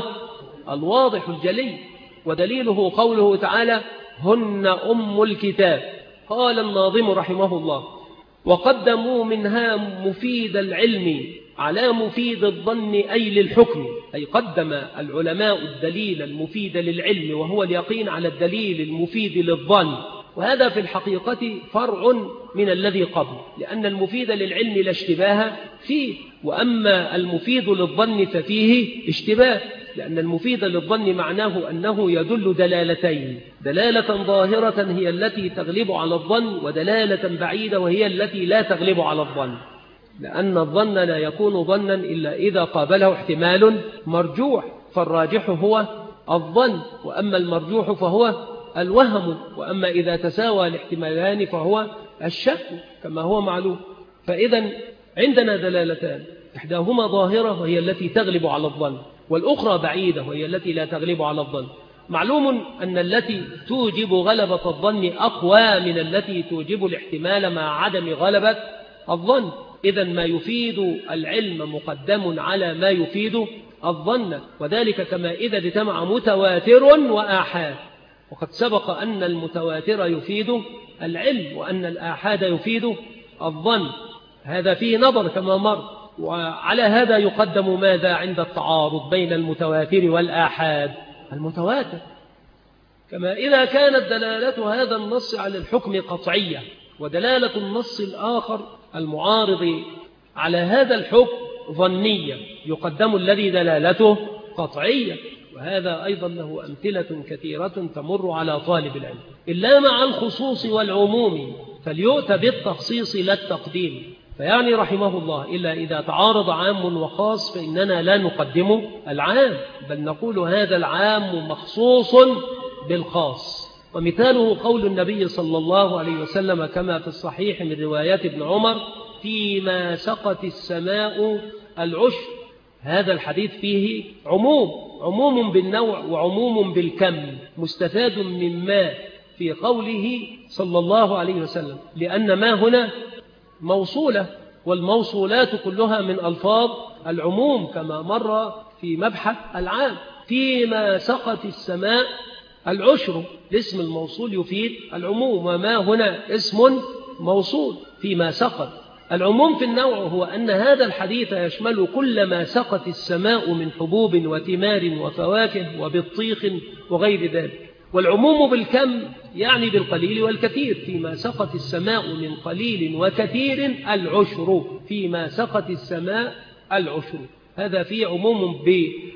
الواضح الجلي، ودليله قوله تعالى هن أم الكتاب. قال الناظم رحمه الله وقدموا منها مفيد العلم على مفيد الظن أي للحكم، أي قدم العلماء الدليل المفيد للعلم وهو اليقين على الدليل المفيد للظن، وهذا في الحقيقة فرع من الذي قبل، لأن المفيد للعلم لا اشتباه فيه، وأما المفيد للظن ففيه اشتباه، لأن المفيد للظن معناه أنه يدل دلالتين، دلالة ظاهرة هي التي تغلب على الظن، ودلالة بعيدة وهي التي لا تغلب على الظن، لأن الظن لا يكون ظنا إلا إذا قابله احتمال مرجوح، فالراجح هو الظن، وأما المرجوح فهو الوهم، وأما إذا تساوى الاحتمالان فهو الشك كما هو معلوم. فإذا عندنا دلالتان، إحداهما ظاهرة وهي التي تغلب على الظن، والأخرى بعيدة وهي التي لا تغلب على الظن. معلوم أن التي توجب غلبة الظن أقوى من التي توجب الاحتمال مع عدم غلبة الظن، إذا ما يفيد العلم مقدم على ما يفيد الظن، وذلك كما إذا اجتمع متواتر وآحاد، وقد سبق أن المتواتر يفيد العلم وأن الآحاد يفيد الظن، هذا فيه نظر كما مر. وعلى هذا يقدم ماذا عند التعارض بين المتواتر والآحاد؟ المتواتر، كما إذا كانت دلالة هذا النص على الحكم قطعية، ودلالة النص الآخر المعارض على هذا الحكم ظنية، يقدم الذي دلالته قطعية، وهذا أيضا له أمثلة كثيرة تمر على طالب العلم، إلا مع الخصوص والعموم فليؤتى بالتخصيص لا التقديم. فيعني رحمه الله إلا إذا تعارض عام وخاص فإننا لا نقدم العام، بل نقول هذا العام مخصوص بالخاص. ومثاله قول النبي صلى الله عليه وسلم كما في الصحيح من روايات ابن عمر فيما سقت السماء العشر، هذا الحديث فيه عموم، عموم بالنوع وعموم بالكم، مستفاد من ما في قوله صلى الله عليه وسلم، لأن ما هنا موصولة، والموصولات كلها من ألفاظ العموم كما مر في مبحث العام. فيما سقت السماء العشر، الاسم الموصول يفيد العموم، وما هنا اسم موصول فيما سقط. العموم في النوع هو أن هذا الحديث يشمل كل ما سقط السماء من حبوب وثمار وفواكه وبطيخ وغير ذلك. والعموم بالكم يعني بالقليل والكثير، فيما سقط السماء من قليل وكثير العشر، فيما سقط السماء العشر، هذا فيه عموم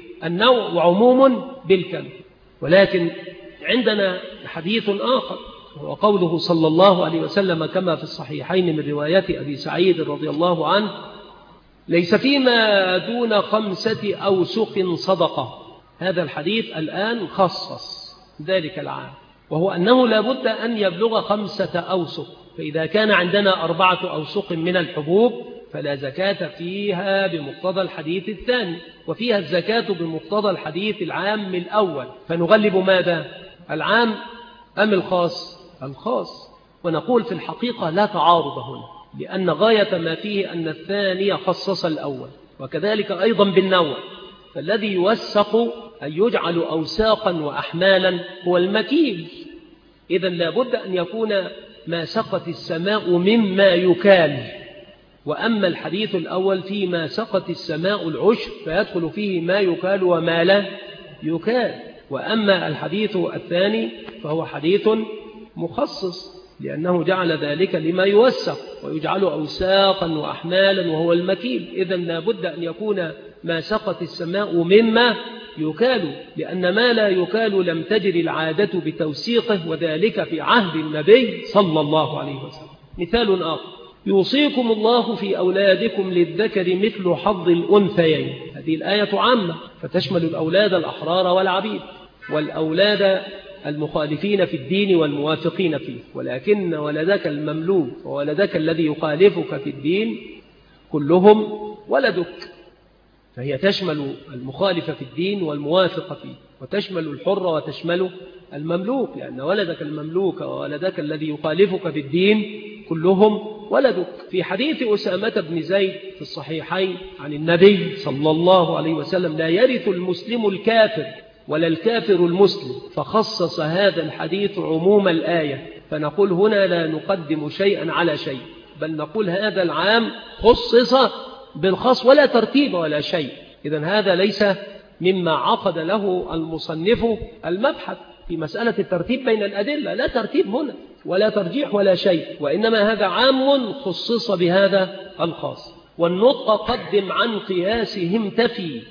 بالنوع وعموم بالكم. ولكن عندنا حديث آخر وقوله صلى الله عليه وسلم كما في الصحيحين من رواية أبي سعيد رضي الله عنه: ليس فيما دون خمسة أوسق صدقة. هذا الحديث الآن خصص ذلك العام، وهو أنه لا بد أن يبلغ خمسة أوسق. فإذا كان عندنا أربعة أوسق من الحبوب فلا زكاة فيها بمقتضى الحديث الثاني، وفيها الزكاة بمقتضى الحديث العام الأول. فنغلب ماذا؟ العام أم الخاص؟ الخاص. ونقول في الحقيقة لا تعارض هنا، لأن غاية ما فيه أن الثاني خصص الأول، وكذلك أيضا بالنوع. فالذي يوسق أن يجعل أوساقا وأحمالا هو المكيل. إذن لابد أن يكون ما سقت السماء مما يكال. وأما الحديث الأول فيما سقت السماء العشر فيدخل فيه ما يكال وما لا يكال. وأما الحديث الثاني فهو حديث مخصص، لأنه جعل ذلك لما يوسق، ويجعل أوساقا وأحمالا وهو المكيل. إذن لابد أن يكون ما سقت السماء مما يكال، لأن ما لا يكال لم تجر العادة بتوسيقه، وذلك في عهد النبي صلى الله عليه وسلم. مثال آخر: يوصيكم الله في أولادكم للذكر مثل حظ الأنثيين. هذه الآية عامة فتشمل الأولاد الأحرار والعبيد، والأولاد المخالفين في الدين والموافقين فيه. ولكن ولدك المملوك وولدك الذي يخالفك في الدين كلهم ولدك، فهي تشمل المخالف في الدين والموافق فيه، وتشمل الحر وتشمل المملوك، لأن ولدك المملوك وولدك الذي يخالفك في الدين كلهم ولدك. في حديث أسامة بن زيد في الصحيحين عن النبي صلى الله عليه وسلم: لا يرث المسلم الكافر ولا الكافر المسلم. فخصص هذا الحديث عموم الآية. فنقول هنا لا نقدم شيئا على شيء، بل نقول هذا العام خصص بالخاص ولا ترتيب ولا شيء. إذن هذا ليس مما عقد له المصنف المبحث في مسألة الترتيب بين الأدلة. لا ترتيب هنا ولا ترجيح ولا شيء، وإنما هذا عام خصص بهذا الخاص. والنطق قدم عن قياسهم تفي،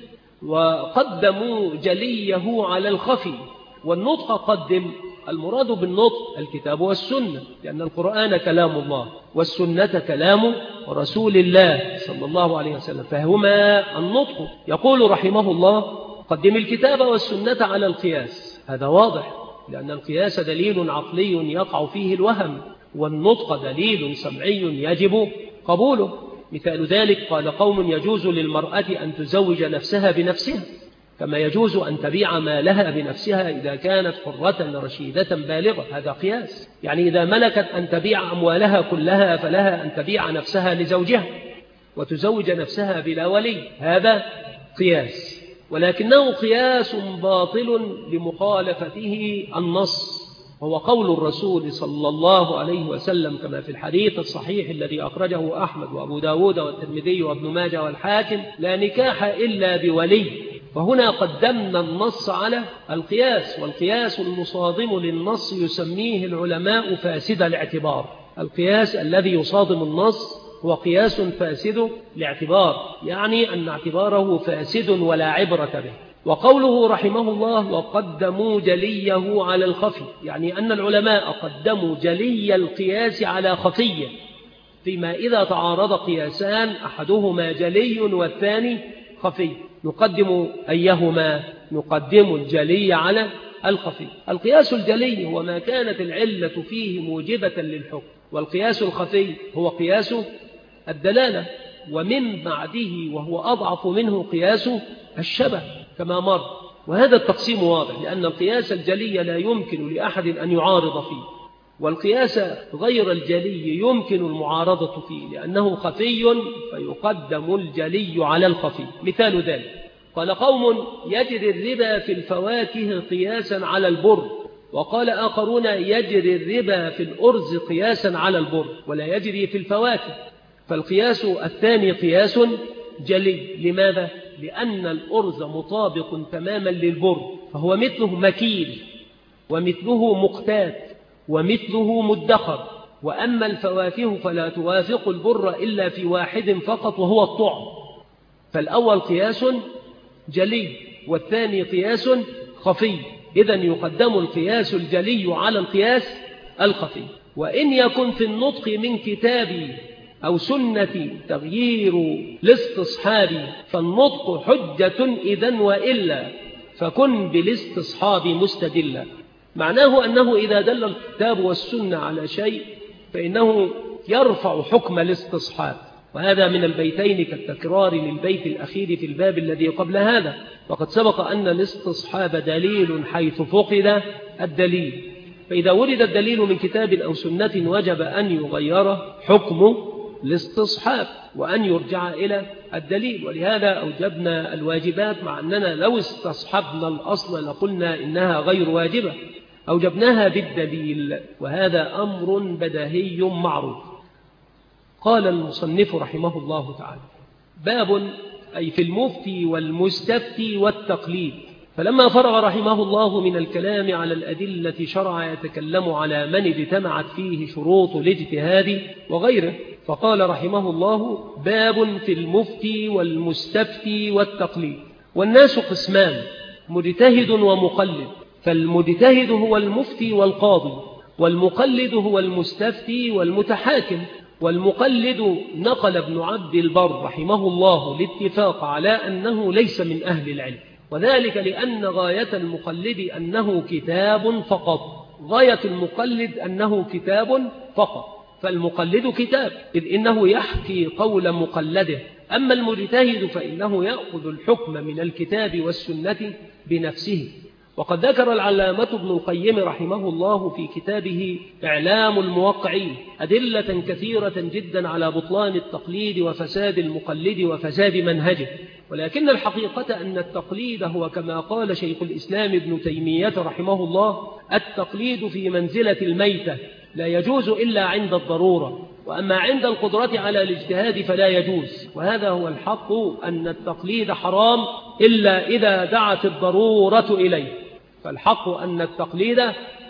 وقدموا جليه على الخفي. والنطق قدم، المراد بالنطق الكتاب والسنة، لأن القرآن كلام الله والسنة كلام رسول الله صلى الله عليه وسلم، فهما النطق. يقول رحمه الله: قدم الكتاب والسنة على القياس. هذا واضح، لأن القياس دليل عقلي يقع فيه الوهم، والنطق دليل سمعي يجب قبوله. مثال ذلك: قال قوم: يجوز للمرأة أن تزوج نفسها بنفسها، كما يجوز أن تبيع مالها بنفسها إذا كانت حرة رشيدة بالغة. هذا قياس، يعني إذا ملكت أن تبيع أموالها كلها فلها أن تبيع نفسها لزوجها وتزوج نفسها بلا ولي. هذا قياس، ولكنه قياس باطل لمخالفته النص، هو قول الرسول صلى الله عليه وسلم كما في الحديث الصحيح الذي أخرجه أحمد وأبو داود والترمذي وابن ماجه والحاكم: لا نكاح إلا بولي. فهنا قدمنا النص على القياس، والقياس المصادم للنص يسميه العلماء فاسد الاعتبار. القياس الذي يصادم النص هو قياس فاسد الاعتبار، يعني أن اعتباره فاسد ولا عبرة به. وقوله رحمه الله: وقدموا جليه على الخفي، يعني أن العلماء قدموا جلي القياس على خفيه، فيما إذا تعارض قياسان أحدهما جلي والثاني خفي نقدم أيهما؟ نقدم الجلي على الخفي. القياس الجلي هو ما كانت العلة فيه موجبة للحكم، والقياس الخفي هو قياس الدلالة، ومن بعده وهو أضعف منه قياس الشبه كما مر. وهذا التقسيم واضح، لأن القياس الجلي لا يمكن لأحد أن يعارض فيه، والقياس غير الجلي يمكن المعارضة فيه لأنه خفي، فيقدم الجلي على الخفي. مثال ذلك: قال قوم: يجري الربا في الفواكه قياسا على البر، وقال آخرون: يجري الربا في الأرز قياسا على البر ولا يجري في الفواكه. فالقياس الثاني قياس جلي. لماذا؟ لأن الأرز مطابق تماما للبر، فهو مثله مكيل ومثله مقتات ومثله مدخر. وأما الفواكه فلا توافق البر إلا في واحد فقط وهو الطعم. فالأول قياس جلي والثاني قياس خفي. إذن يقدم القياس الجلي على القياس الخفي. وإن يكن في النطق من كتابي أو سنة تغيير الاستصحاب فالنطق حجة إذن وإلا فكن بالاستصحاب مستدلا. معناه أنه إذا دل الكتاب والسنة على شيء فإنه يرفع حكم الاستصحاب، وهذا من البيتين كالتكرار للبيت الأخير في الباب الذي قبل هذا. وقد سبق أن الاستصحاب دليل حيث فقد الدليل، فإذا ولد الدليل من كتاب أو سنة وجب أن يغير حكم الاستصحاب وأن يرجع إلى الدليل. ولهذا أوجبنا الواجبات، مع أننا لو استصحبنا الأصل لقلنا إنها غير واجبة، أوجبناها بالدليل، وهذا أمر بديهي معروف. قال المصنف رحمه الله تعالى: باب أي في المفتي والمستفتي والتقليد. فلما فرغ رحمه الله من الكلام على الأدلة شرع يتكلم على من اجتمعت فيه شروط الاجتهاد وغيره، فقال رحمه الله: باب في المفتي والمستفتي والتقليد. والناس قسمان: مجتهد ومقلد، فالمجتهد هو المفتي والقاضي، والمقلد هو المستفتي والمتحاكم. والمقلد نقل ابن عبد البر رحمه الله الاتفاق على أنه ليس من أهل العلم، وذلك لأن غاية المقلد أنه كتاب فقط، غاية المقلد أنه كتاب فقط، فالمقلد كتاب إذ إنه يحكي قول مقلده. أما المجتهد فإنه يأخذ الحكم من الكتاب والسنة بنفسه. وقد ذكر العلامة ابن القيم رحمه الله في كتابه إعلام الموقعين أدلة كثيرة جدا على بطلان التقليد وفساد المقلد وفساد منهجه. ولكن الحقيقة أن التقليد هو كما قال شيخ الإسلام ابن تيمية رحمه الله: التقليد في منزلة الميتة، لا يجوز إلا عند الضرورة، وأما عند القدرة على الاجتهاد فلا يجوز. وهذا هو الحق، أن التقليد حرام إلا إذا دعت الضرورة إليه. فالحق أن التقليد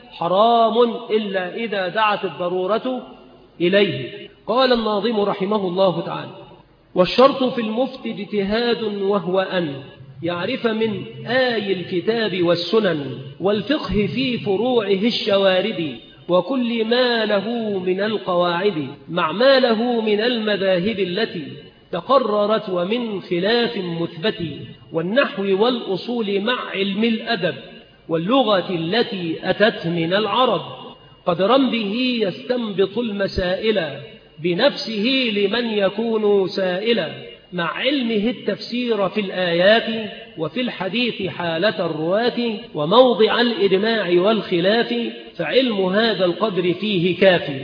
حرام إلا إذا دعت الضرورة إليه. قال الناظم رحمه الله تعالى: والشرط في المفتي اجتهاد، وهو أن يعرف من آي الكتاب والسنن والفقه في فروعه الشوارد، وكل ما له من القواعد، مع ما له من المذاهب التي تقررت ومن خلاف مثبت، والنحو والأصول مع علم الأدب، واللغة التي أتت من العرب، قدرا به يستنبط المسائل بنفسه لمن يكون سائلا، مع علمه التفسير في الآيات وفي الحديث حالة الرواة، وموضع الإجماع والخلاف، فعلم هذا القدر فيه كافي.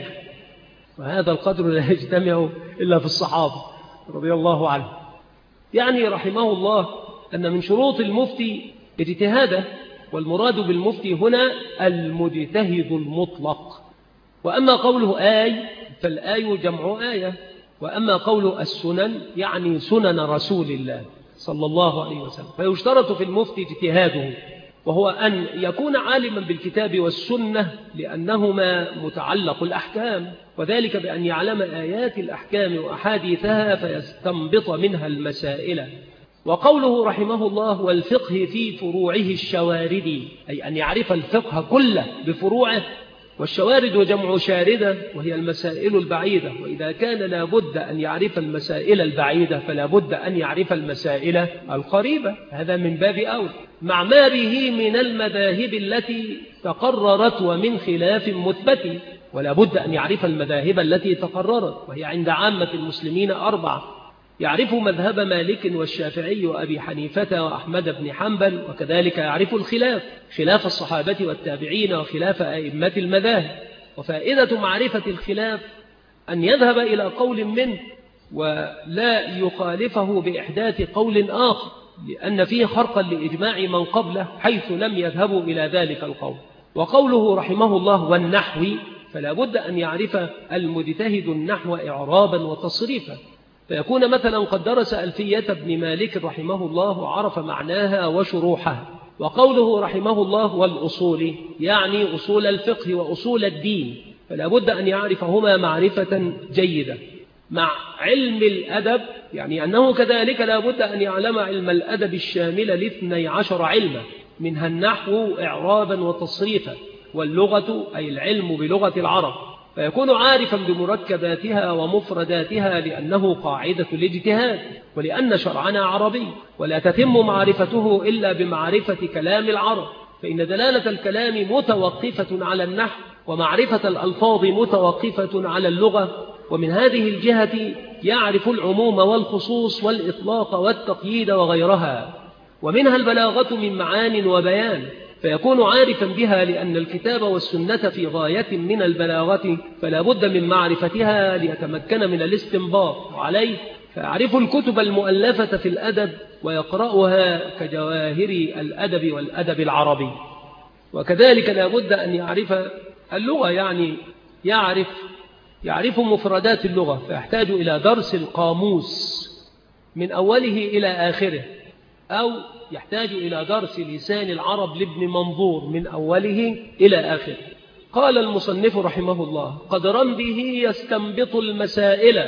وهذا القدر لا يجتمع إلا في الصحابة رضي الله عنه. يعني رحمه الله أن من شروط المفتي اجتهاده، والمراد بالمفتي هنا المجتهد المطلق. وأما قوله آي فالآي جمع آية، وأما قوله السنن يعني سنن رسول الله صلى الله عليه وسلم. فيشترط في المفتي اجتهاده، وهو أن يكون عالما بالكتاب والسنة لأنهما متعلق الأحكام، وذلك بأن يعلم آيات الأحكام وأحاديثها فيستنبط منها المسائل. وقوله رحمه الله: والفقه في فروعه الشوارد، أي أن يعرف الفقه كله بفروعه. والشوارد وجمع شاردة، وهي المسائل البعيدة، وإذا كان لابد أن يعرف المسائل البعيدة فلا بد أن يعرف المسائل القريبة، هذا من باب أول، مع ما به من المذاهب التي تقررت ومن خلاف مثبت، ولا بد أن يعرف المذاهب التي تقررت، وهي عند عامة المسلمين أربعة: يعرف مذهب مالك والشافعي وأبي حنيفة وأحمد بن حنبل، وكذلك يعرف الخلاف، خلاف الصحابة والتابعين وخلاف أئمة المذاهب. وفائدة معرفة الخلاف أن يذهب إلى قول منه ولا يخالفه بإحداث قول آخر، لأن فيه خرقا لإجماع من قبله حيث لم يذهبوا إلى ذلك القول. وقوله رحمه الله: والنحو، فلا بد أن يعرف المجتهد النحو إعرابا وتصريفا، فيكون مثلا قد درس ألفية ابن مالك رحمه الله وعرف معناها وشروحها. وقوله رحمه الله: والأصول، يعني أصول الفقه وأصول الدين، فلا بد أن يعرفهما معرفة جيدة، مع علم الأدب، يعني أنه كذلك لا بد أن يعلم علم الأدب الشامل لاثني عشر علما، منها النحو إعرابا وتصريفا، واللغة أي العلم بلغة العرب، فيكون عارفا بمركباتها ومفرداتها لأنه قاعدة الاجتهاد، ولأن شرعنا عربي، ولا تتم معرفته إلا بمعرفة كلام العرب، فإن دلالة الكلام متوقفة على النحو، ومعرفة الألفاظ متوقفة على اللغة. ومن هذه الجهة يعرف العموم والخصوص والإطلاق والتقييد وغيرها. ومنها البلاغة من معان وبيان، فيكون عارفا بها لأن الكتاب والسنة في غاية من البلاغة، فلا بد من معرفتها ليتمكن من الاستنباط عليه. فيعرف الكتب المؤلفة في الأدب ويقرأها كجواهر الأدب والأدب العربي. وكذلك لا بد أن يعرف اللغة، يعني يعرف يعرف مفردات اللغة، فيحتاج إلى درس القاموس من أوله إلى آخره، أو يحتاج إلى درس لسان العرب لابن منظور من أوله إلى آخره. قال المصنف رحمه الله: قدرا به يستنبط المسائل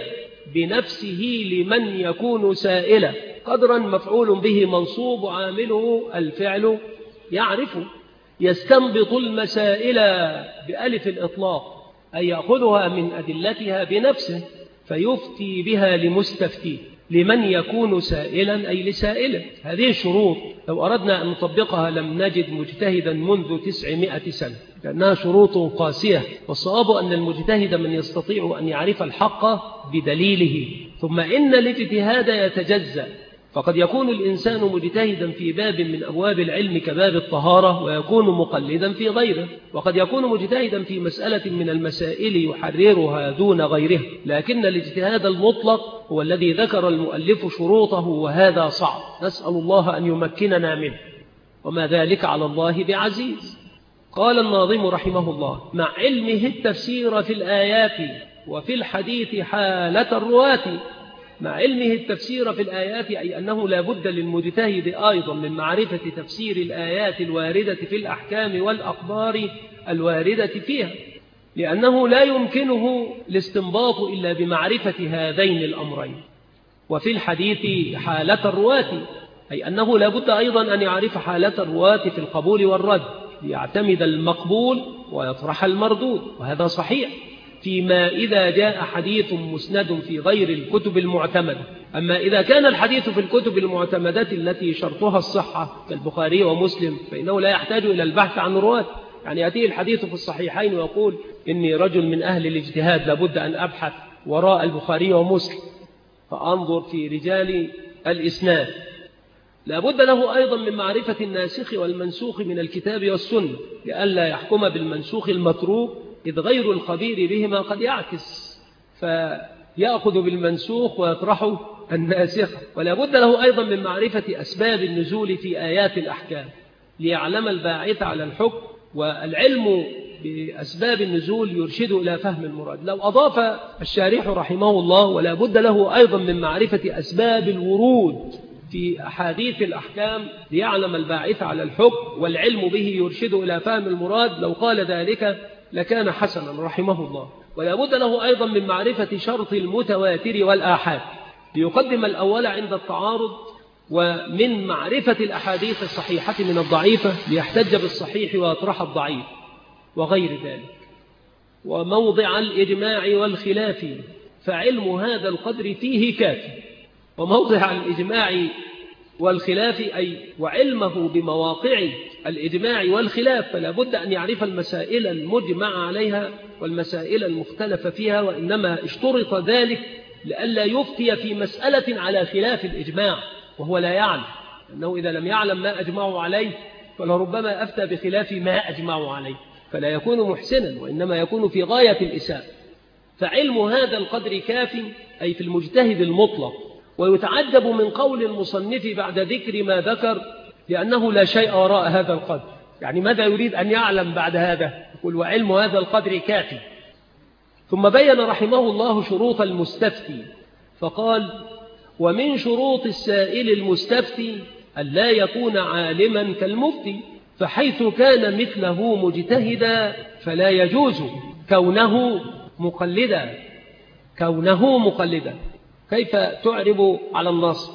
بنفسه لمن يكون سائلا. قدرا مفعول به منصوب عامله الفعل يعرف. يستنبط المسائل بألف الإطلاق، أي يأخذها من أدلتها بنفسه فيفتي بها لمستفتيه، لمن يكون سائلا أي لسائله. هذه الشروط لو أردنا أن نطبقها لم نجد مجتهدا منذ تسعمائة سنة، لأنها شروط قاسية. والصواب أن المجتهد من يستطيع أن يعرف الحق بدليله. ثم إن الاجتهاد يتجزأ، فقد يكون الإنسان مجتهدا في باب من أبواب العلم كباب الطهارة ويكون مقلدا في غيره، وقد يكون مجتهدا في مسألة من المسائل يحررها دون غيره. لكن الاجتهاد المطلق هو الذي ذكر المؤلف شروطه، وهذا صعب، نسأل الله أن يمكننا منه، وما ذلك على الله بعزيز. قال الناظم رحمه الله: مع علمه التفسير في الآيات وفي الحديث حالة الرواة. مع علمه التفسير في الآيات، أي أنه لا بد للمجتهد أيضا من معرفة تفسير الآيات الواردة في الأحكام والأخبار الواردة فيها، لأنه لا يمكنه الاستنباط إلا بمعرفة هذين الأمرين. وفي الحديث حالة الرواة، أي أنه لا بد أيضا أن يعرف حالة الرواة في القبول والرد، ليعتمد المقبول ويطرح المردود، وهذا صحيح فيما إذا جاء حديث مسند في غير الكتب المعتمدة. أما إذا كان الحديث في الكتب المعتمدة التي شرطها الصحة كالبخاري ومسلم، فإنه لا يحتاج إلى البحث عن رواة. يعني يأتي الحديث في الصحيحين ويقول إني رجل من أهل الاجتهاد، لابد أن أبحث وراء البخاري ومسلم فأنظر في رجال الإسناد. لابد له أيضا من معرفة الناسخ والمنسوخ من الكتاب والسنة، لئلا يحكم بالمنسوخ المتروك، إذ غير الخبير بهما قد يعكس فيأخذ بالمنسوخ ويطرح الناسخ. ولا بد له أيضا من معرفة أسباب النزول في آيات الأحكام، ليعلم الباعث على الحكم. والعلم بأسباب النزول يرشد إلى فهم المراد. لو أضاف الشارح رحمه الله: ولا بد له أيضا من معرفة أسباب الورود في أحاديث الأحكام ليعلم الباعث على الحكم، والعلم به يرشد إلى فهم المراد، لو قال ذلك لكان حسنا رحمه الله. ولا بد له أيضا من معرفة شرط المتواتر والآحاد، ليقدم الأول عند التعارض، ومن معرفة الأحاديث الصحيحة من الضعيفة ليحتج بالصحيح ويطرح الضعيف، وغير ذلك. وموضع الإجماع والخلاف، فعلم هذا القدر فيه كافي. وموضع الإجماع والخلاف أي وعلمه بمواقع الإجماع والخلاف، فلا بد أن يعرف المسائل المجمع عليها والمسائل المختلف فيها، وإنما اشترط ذلك لئلا يفتي في مسألة على خلاف الإجماع وهو لا يعلم، أنه إذا لم يعلم ما أجمعوا عليه فلربما أفتى بخلاف ما أجمعوا عليه، فلا يكون محسنا، وإنما يكون في غاية الإساءة. فعلم هذا القدر كاف، أي في المجتهد المطلق. ويتعجب من قول المصنف بعد ذكر ما ذكر، لأنه لا شيء وراء هذا القدر. يعني ماذا يريد أن يعلم بعد هذا؟ يقول: وعلم هذا القدر كافي. ثم بين رحمه الله شروط المستفتي، فقال: ومن شروط السائل المستفتي أن لا يكون عالما كالمفتي، فحيث كان مثله مجتهدا فلا يجوز كونه مقلدا. كونه مقلدا كيف تعرب على النص؟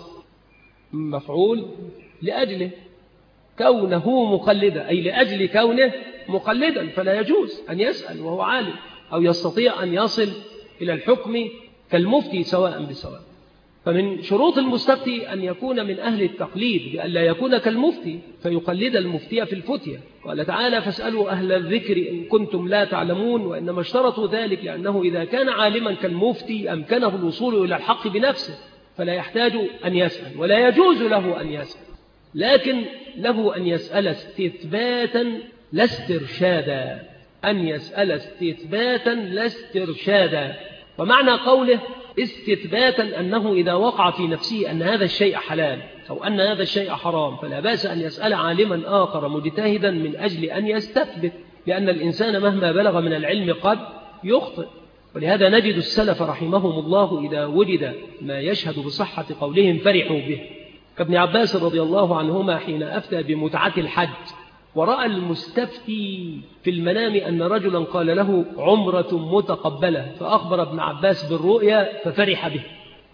مفعول لأجله، كونه مقلدا أي لأجل كونه مقلدا، فلا يجوز أن يسأل وهو عالم أو يستطيع أن يصل إلى الحكم كالمفتي سواء بسواء. فمن شروط المستفتي أن يكون من أهل التقليد بأن لا يكون كالمفتي فيقلد المفتي في الفتية. قال تعالى فاسألوا أهل الذكر إن كنتم لا تعلمون، وإنما اشترطوا ذلك لأنه إذا كان عالما كالمفتي أمكنه الوصول إلى الحق بنفسه فلا يحتاج أن يسأل ولا يجوز له أن يسأل، لكن له أن يسأل استثباتا لا استرشادا، أن يسأل استثباتا لا استرشادا. ومعنى قوله استثباتا أنه إذا وقع في نفسه أن هذا الشيء حلال أو أن هذا الشيء حرام فلا بأس أن يسأل عالما آخر مجتهدا من أجل أن يستثبت، لأن الإنسان مهما بلغ من العلم قد يخطئ. ولهذا نجد السلف رحمهم الله إذا وجد ما يشهد بصحة قولهم فرحوا به، كابن عباس رضي الله عنهما حين أفتى بمتعة الحج ورأى المستفتي في المنام أن رجلا قال له عمرة متقبلة، فأخبر ابن عباس بالرؤيا ففرح به.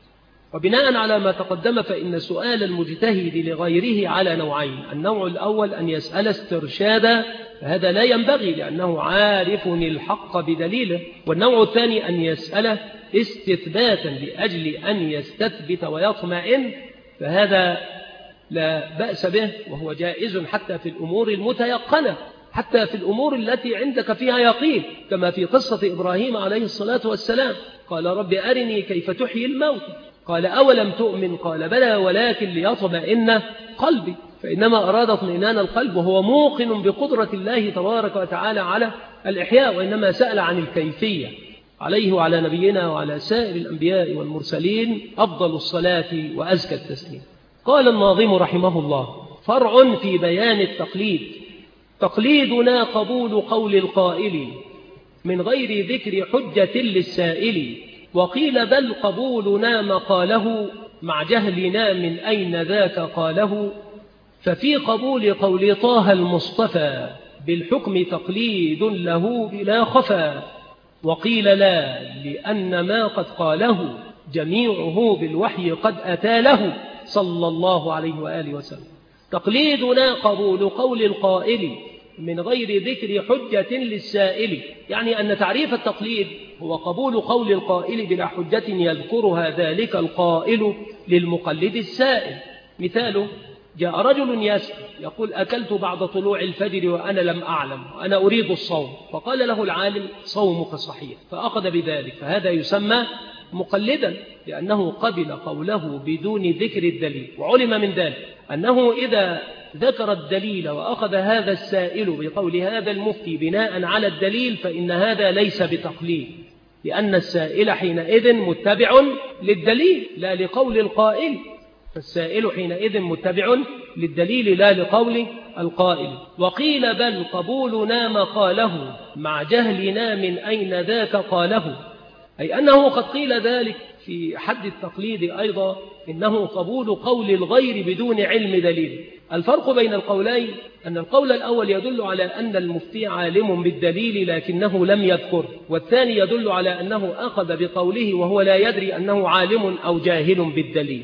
وبناء على ما تقدم فإن سؤال المجتهد لغيره على نوعين: النوع الأول أن يسأل استرشادا، فهذا لا ينبغي لأنه عارف الحق بدليله، والنوع الثاني أن يسأل استثباتا لأجل أن يستثبت ويطمئن، فهذا لا بأس به وهو جائز حتى في الأمور المتيقنة، حتى في الأمور التي عندك فيها يقين، كما في قصة إبراهيم عليه الصلاة والسلام قال رب أرني كيف تحيي الموت، قال أولم تؤمن قال بلى ولكن ليطمئن قلبي، فإنما أراد اطمئنان القلب وهو موقن بقدرة الله تبارك وتعالى على الإحياء، وإنما سأل عن الكيفية. عليه وعلى نبينا وعلى سائر الأنبياء والمرسلين أفضل الصلاة وأزكى التسليم. قال الناظم رحمه الله: فرع في بيان التقليد، تقليدنا قبول قول القائل من غير ذكر حجة للسائل، وقيل بل قبولنا مقاله مع جهلنا من أين ذاك قاله، ففي قبول قول طه المصطفى بالحكم تقليد له بلا خفا، وقيل لا لأن ما قد قاله جميعه بالوحي قد أتى له صلى الله عليه وآله وسلم. تقليدنا قبول قول القائل من غير ذكر حجة للسائل، يعني أن تعريف التقليد هو قبول قول القائل بلا حجة يذكرها ذلك القائل للمقلد السائل. مثاله: جاء رجل يسأل يقول أكلت بعد طلوع الفجر وأنا لم أعلم وأنا أريد الصوم، فقال له العالم صومك صحيح، فأخذ بذلك، فهذا يسمى مقلدا لأنه قبل قوله بدون ذكر الدليل. وعلم من ذلك أنه إذا ذكر الدليل وأخذ هذا السائل بقول هذا المفتي بناء على الدليل فإن هذا ليس بتقليد، لأن السائل حينئذ متبع للدليل لا لقول القائل، فالسائل حينئذ متبع للدليل لا لقول القائل. وقيل بل قبولنا مقاله مع جهلنا من أين ذاك قاله، أي أنه قد قيل ذلك في حد التقليد أيضا، إنه قبول قول الغير بدون علم دليل. الفرق بين القولين أن القول الأول يدل على أن المفتي عالم بالدليل لكنه لم يذكر، والثاني يدل على أنه أخذ بقوله وهو لا يدري أنه عالم أو جاهل بالدليل.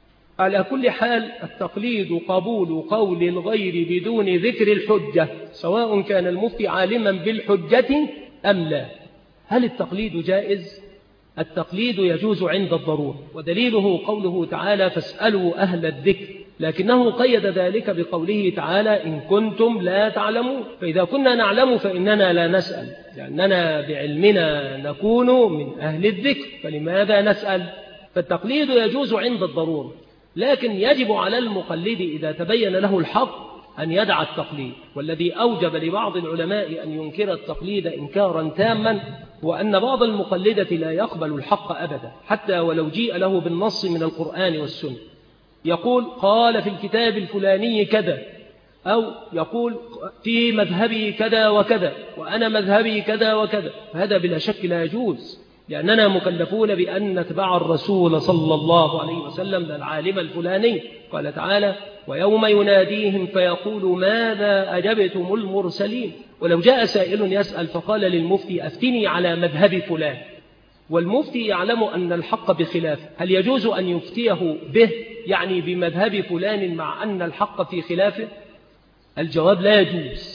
على كل حال التقليد قبول قول الغير بدون ذكر الحجة، سواء كان المفتي عالما بالحجة أم لا. هل التقليد جائز؟ التقليد يجوز عند الضرورة، ودليله قوله تعالى فاسألوا أهل الذكر، لكنه قيد ذلك بقوله تعالى إن كنتم لا تعلمون، فإذا كنا نعلم فإننا لا نسأل، لأننا بعلمنا نكون من أهل الذكر، فلماذا نسأل؟ فالتقليد يجوز عند الضرورة، لكن يجب على المقلد إذا تبين له الحق أن يدع التقليد. والذي أوجب لبعض العلماء أن ينكر التقليد إنكارا تاما وأن بعض المقلدة لا يقبل الحق أبدا حتى ولو جيء له بالنص من القرآن والسنة، يقول قال في الكتاب الفلاني كذا، أو يقول في مذهبي كذا وكذا وأنا مذهبي كذا وكذا، فهذا بلا شك لا يجوز، لأننا مكلفون بأن نتبع الرسول صلى الله عليه وسلم العالم الفلاني. قال تعالى ويوم يناديهم فيقول ماذا أجبتم المرسلين. ولو جاء سائل يسأل فقال للمفتي أفتني على مذهب فلان، والمفتي يعلم أن الحق بخلافه، هل يجوز أن يفتيه به يعني بمذهب فلان مع أن الحق في خلافه؟ الجواب لا يجوز،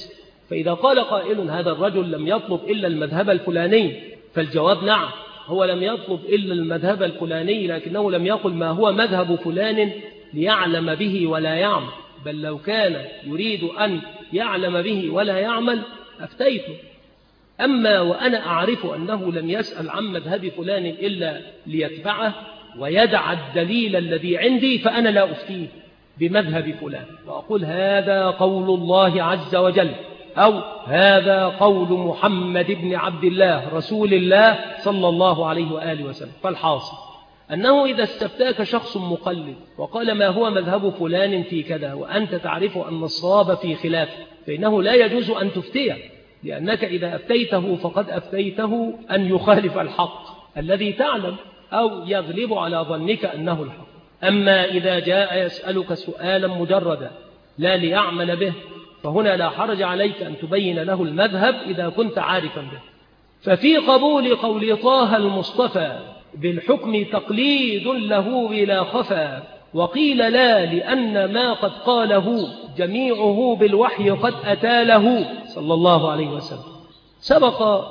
فإذا قال قائل هذا الرجل لم يطلب إلا المذهب الفلاني، فالجواب نعم، هو لم يطلب إلا المذهب الفلاني، لكنه لم يقل ما هو مذهب فلان ليعلم به ولا يعمل، بل لو كان يريد أن يعلم به ولا يعمل أفتيته. أما وأنا أعرف أنه لم يسأل عن مذهب فلان إلا ليتبعه ويدع الدليل الذي عندي، فأنا لا أفتيه بمذهب فلان وأقول هذا قول الله عز وجل، أو هذا قول محمد بن عبد الله رسول الله صلى الله عليه وآله وسلم. فالحاصل أنه إذا استفتاك شخص مقلد وقال ما هو مذهب فلان في كذا وأنت تعرف أن الصواب في خلافه، فإنه لا يجوز أن تفتيه، لأنك إذا أفتيته فقد أفتيته أن يخالف الحق الذي تعلم أو يغلب على ظنك أنه الحق. أما إذا جاء يسألك سؤالا مجردا لا ليعمل به، فهنا لا حرج عليك أن تبين له المذهب إذا كنت عارفا به. ففي قبول قول طه المصطفى بالحكم تقليد له بلا خفا، وقيل لا لأن ما قد قاله جميعه بالوحي قد أتى له صلى الله عليه وسلم. سبق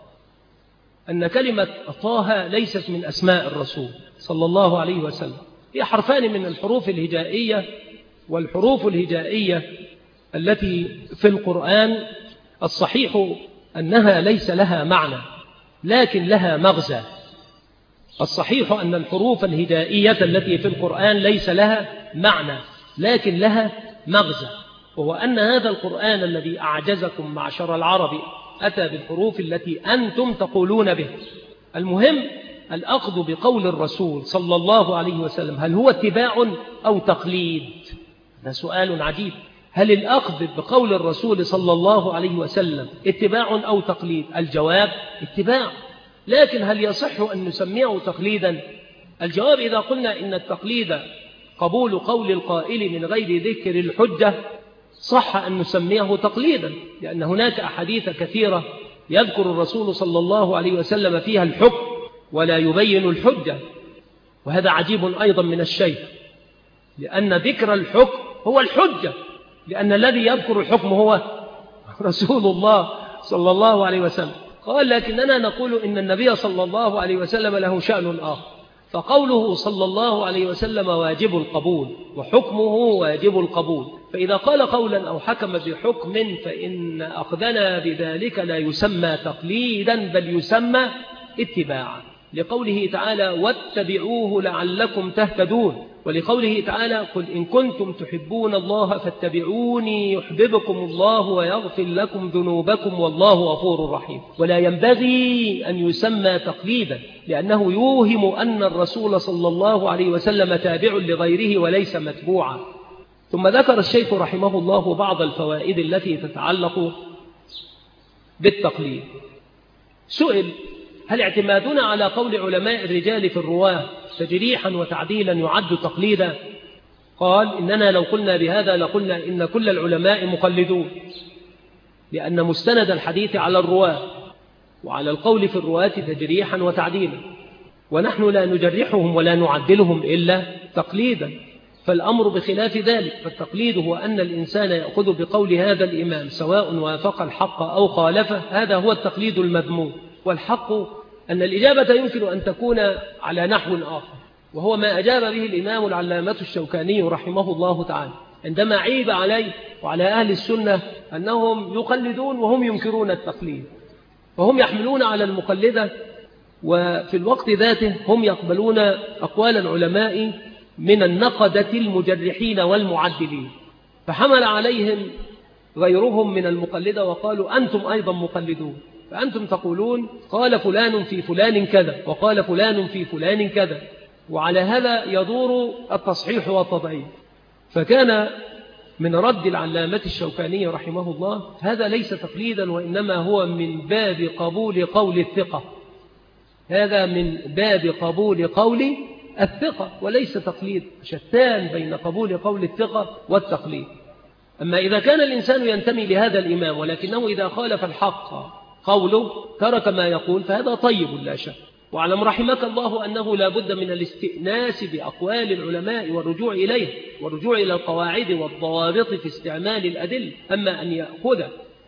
أن كلمة طه ليست من أسماء الرسول صلى الله عليه وسلم، هي حرفان من الحروف الهجائية، والحروف الهجائية التي في القرآن الصحيح أنها ليس لها معنى لكن لها مغزى. الصحيح أن الحروف الهجائية التي في القرآن ليس لها معنى لكن لها مغزى، وهو أن هذا القرآن الذي أعجزكم معشر العرب أتى بالحروف التي أنتم تقولون به. المهم الأخذ بقول الرسول صلى الله عليه وسلم هل هو اتباع أو تقليد؟ هذا سؤال عجيب. هل الأخذ بقول الرسول صلى الله عليه وسلم اتباع أو تقليد؟ الجواب اتباع، لكن هل يصح أن نسميه تقليدا؟ الجواب إذا قلنا إن التقليد قبول قول القائل من غير ذكر الحجة صح أن نسميه تقليدا، لأن هناك أحاديث كثيرة يذكر الرسول صلى الله عليه وسلم فيها الحكم ولا يبين الحجة، وهذا عجيب أيضا من الشيء، لأن ذكر الحكم هو الحجة، لأن الذي يذكر الحكم هو رسول الله صلى الله عليه وسلم. قال لكننا نقول إن النبي صلى الله عليه وسلم له شأن آخر، فقوله صلى الله عليه وسلم واجب القبول وحكمه واجب القبول، فإذا قال قولا أو حكم بحكم فإن أخذنا بذلك لا يسمى تقليدا بل يسمى اتباعا، لقوله تعالى واتبعوه لعلكم تهتدون، ولقوله تعالى قل إن كنتم تحبون الله فاتبعوني يحببكم الله ويغفر لكم ذنوبكم والله غفور رحيم. ولا ينبغي أن يسمى تقليدا لأنه يوهم أن الرسول صلى الله عليه وسلم تابع لغيره وليس متبوعا. ثم ذكر الشيخ رحمه الله بعض الفوائد التي تتعلق بالتقليد. سئل هل اعتمادنا على قول علماء الرجال في الرواة تجريحا وتعديلا يعد تقليدا؟ قال إننا لو قلنا بهذا لقلنا إن كل العلماء مقلدون، لأن مستند الحديث على الرواة وعلى القول في الرواة تجريحا وتعديلا، ونحن لا نجرحهم ولا نعدلهم إلا تقليدا، فالأمر بخلاف ذلك. فالتقليد هو أن الإنسان يأخذ بقول هذا الإمام سواء وافق الحق أو خالفه، هذا هو التقليد المذموم. والحق أن الإجابة يمكن أن تكون على نحو آخر، وهو ما أجاب به الإمام العلامة الشوكاني رحمه الله تعالى عندما عيب عليه وعلى أهل السنة أنهم يقلدون وهم ينكرون التقليد، فهم يحملون على المقلدة وفي الوقت ذاته هم يقبلون أقوال العلماء من النقدة المجرحين والمعدلين، فحمل عليهم غيرهم من المقلدة وقالوا أنتم أيضا مقلدون، فأنتم تقولون قال فلان في فلان كذا وقال فلان في فلان كذا، وعلى هذا يدور التصحيح والتضعيف. فكان من رد العلامة الشوكاني رحمه الله هذا ليس تقليدا، وإنما هو من باب قبول قول الثقة، هذا من باب قبول قول الثقة وليس تقليد، شتان بين قبول قول الثقة والتقليد. أما إذا كان الإنسان ينتمي لهذا الإمام ولكنه إذا خالف الحق قوله ترك ما يقول فهذا طيب لا شك. واعلم رحمك الله أنه لا بد من الاستئناس بأقوال العلماء والرجوع إليه والرجوع إلى القواعد والضوابط في استعمال الأدلة. أما أن يأخذ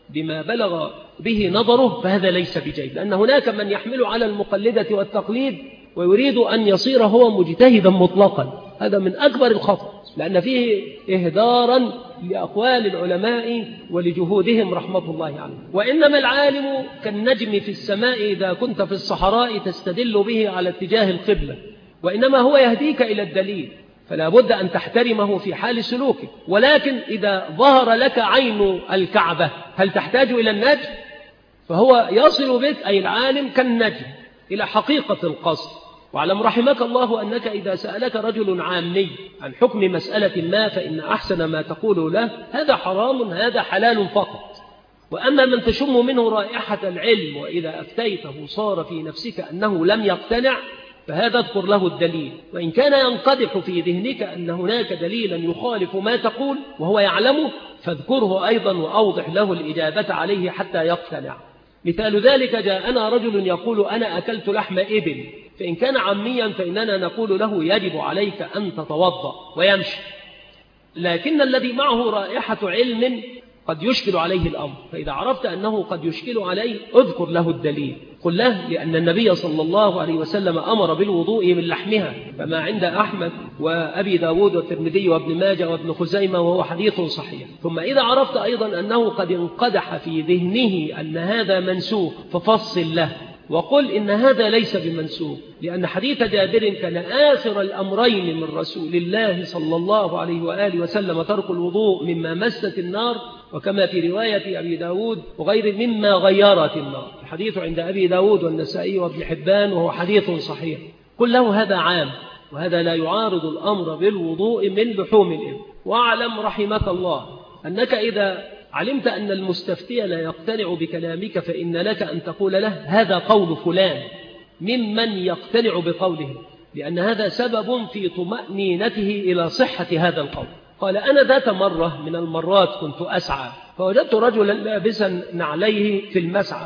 بما بلغ به نظره فهذا ليس بجيد، لأن هناك من يحمل على المقلدة والتقليد ويريد أن يصير هو مجتهدا مطلقا. هذا من أكبر الخطأ، لأن فيه إهدارا لأقوال العلماء ولجهودهم رحمة الله عنه. وإنما العالم كالنجم في السماء إذا كنت في الصحراء تستدل به على اتجاه القبلة، وإنما هو يهديك إلى الدليل، فلا بد أن تحترمه في حال سلوكك. ولكن إذا ظهر لك عين الكعبة هل تحتاج إلى النجم؟ فهو يصل بك أي العالم كالنجم إلى حقيقة القصد. واعلم رحمك الله أنك إذا سألك رجل عامي عن حكم مسألة ما فإن أحسن ما تقول له هذا حرام هذا حلال فقط. وأما من تشم منه رائحة العلم وإذا أفتيته صار في نفسك أنه لم يقتنع فهذا اذكر له الدليل، وإن كان ينقدح في ذهنك أن هناك دليلا يخالف ما تقول وهو يعلمه فاذكره أيضا وأوضح له الإجابة عليه حتى يقتنع. مثال ذلك جاءنا رجل يقول أنا أكلت لحم إبل، فإن كان عاميا فإننا نقول له يجب عليك أن تتوضأ ويمشي، لكن الذي معه رائحة علم قد يشكل عليه الأمر، فإذا عرفت أنه قد يشكل عليه اذكر له الدليل. قل له لأن النبي صلى الله عليه وسلم أمر بالوضوء من لحمها كما عند أحمد وأبي داود والترمذي وابن ماجه وابن خزيمة وهو حديث صحيح. ثم إذا عرفت أيضا أنه قد انقدح في ذهنه أن هذا منسوخ ففصل له وقل إن هذا ليس بمنسوخ، لأن حديث جابر كان آخر الأمرين من رسول الله صلى الله عليه وآله وسلم ترك الوضوء مما مست النار، وكما في رواية أبي داود وغير مما غيرت النار. الحديث عند أبي داود والنسائي وابن حبان وهو حديث صحيح. قل له هذا عام وهذا لا يعارض الأمر بالوضوء من لحوم الإبل. واعلم رحمك الله أنك إذا علمت أن المستفتي لا يقتنع بكلامك فإن لك أن تقول له هذا قول فلان ممن يقتنع بقوله، لأن هذا سبب في طمأنينته إلى صحة هذا القول. قال أنا ذات مرة من المرات كنت أسعى فوجدت رجلا لابسا نعليه في المسعى،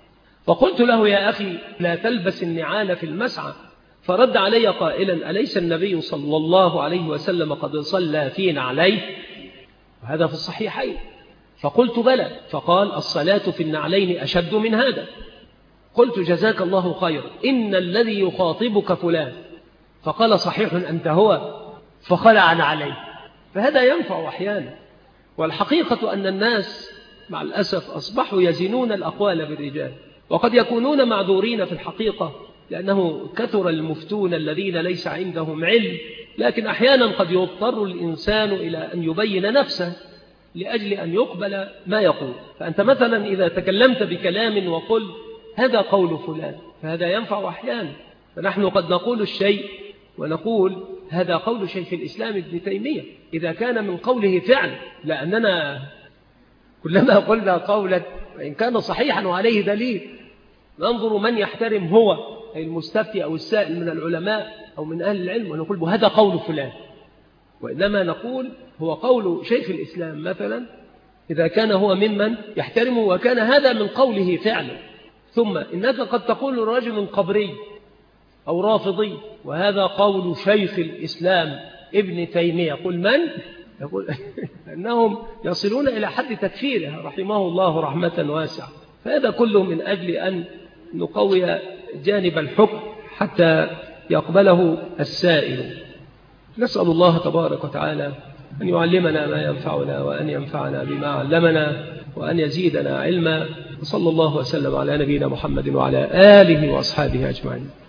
فقلت له يا أخي لا تلبس النعال في المسعى، فرد علي قائلا أليس النبي صلى الله عليه وسلم قد صلى في نعليه؟ وهذا في الصحيحين. فقلت بلى، فقال الصلاة في النعلين أشد من هذا. قلت جزاك الله خير إن الذي يخاطبك فلان، فقال صحيح أنت هو، فخلع نعليه. فهذا ينفع أحيانا. والحقيقة أن الناس مع الأسف أصبحوا يزنون الأقوال بالرجال، وقد يكونون معذورين في الحقيقة لأنه كثر المفتون الذين ليس عندهم علم، لكن أحيانا قد يضطر الإنسان إلى أن يبين نفسه لأجل أن يقبل ما يقول. فأنت مثلا إذا تكلمت بكلام وقل هذا قول فلان فهذا ينفع أحيانا، فنحن قد نقول الشيء ونقول هذا قول شيخ الإسلام ابن تيمية إذا كان من قوله فعل، لأننا كلما قلنا قولا وإن كان صحيحا وعليه دليل ننظر من يحترم هو أي المستفتي أو السائل من العلماء أو من أهل العلم ونقول هذا قول فلان، وإنما نقول هو قول شيخ الإسلام مثلا إذا كان هو ممن يحترمه وكان هذا من قوله فعلا. ثم إنك قد تقول رجل قبري أو رافضي وهذا قول شيخ الإسلام ابن تيمية، قل من؟ يقول أنهم يصلون إلى حد تكفيره رحمه الله رحمة واسعة. فهذا كله من أجل أن نقوي جانب الحكم حتى يقبله السائل. نسأل الله تبارك وتعالى أن يعلمنا ما ينفعنا وأن ينفعنا بما علمنا وأن يزيدنا علما. وصلى الله وسلم على نبينا محمد وعلى آله وأصحابه أجمعين.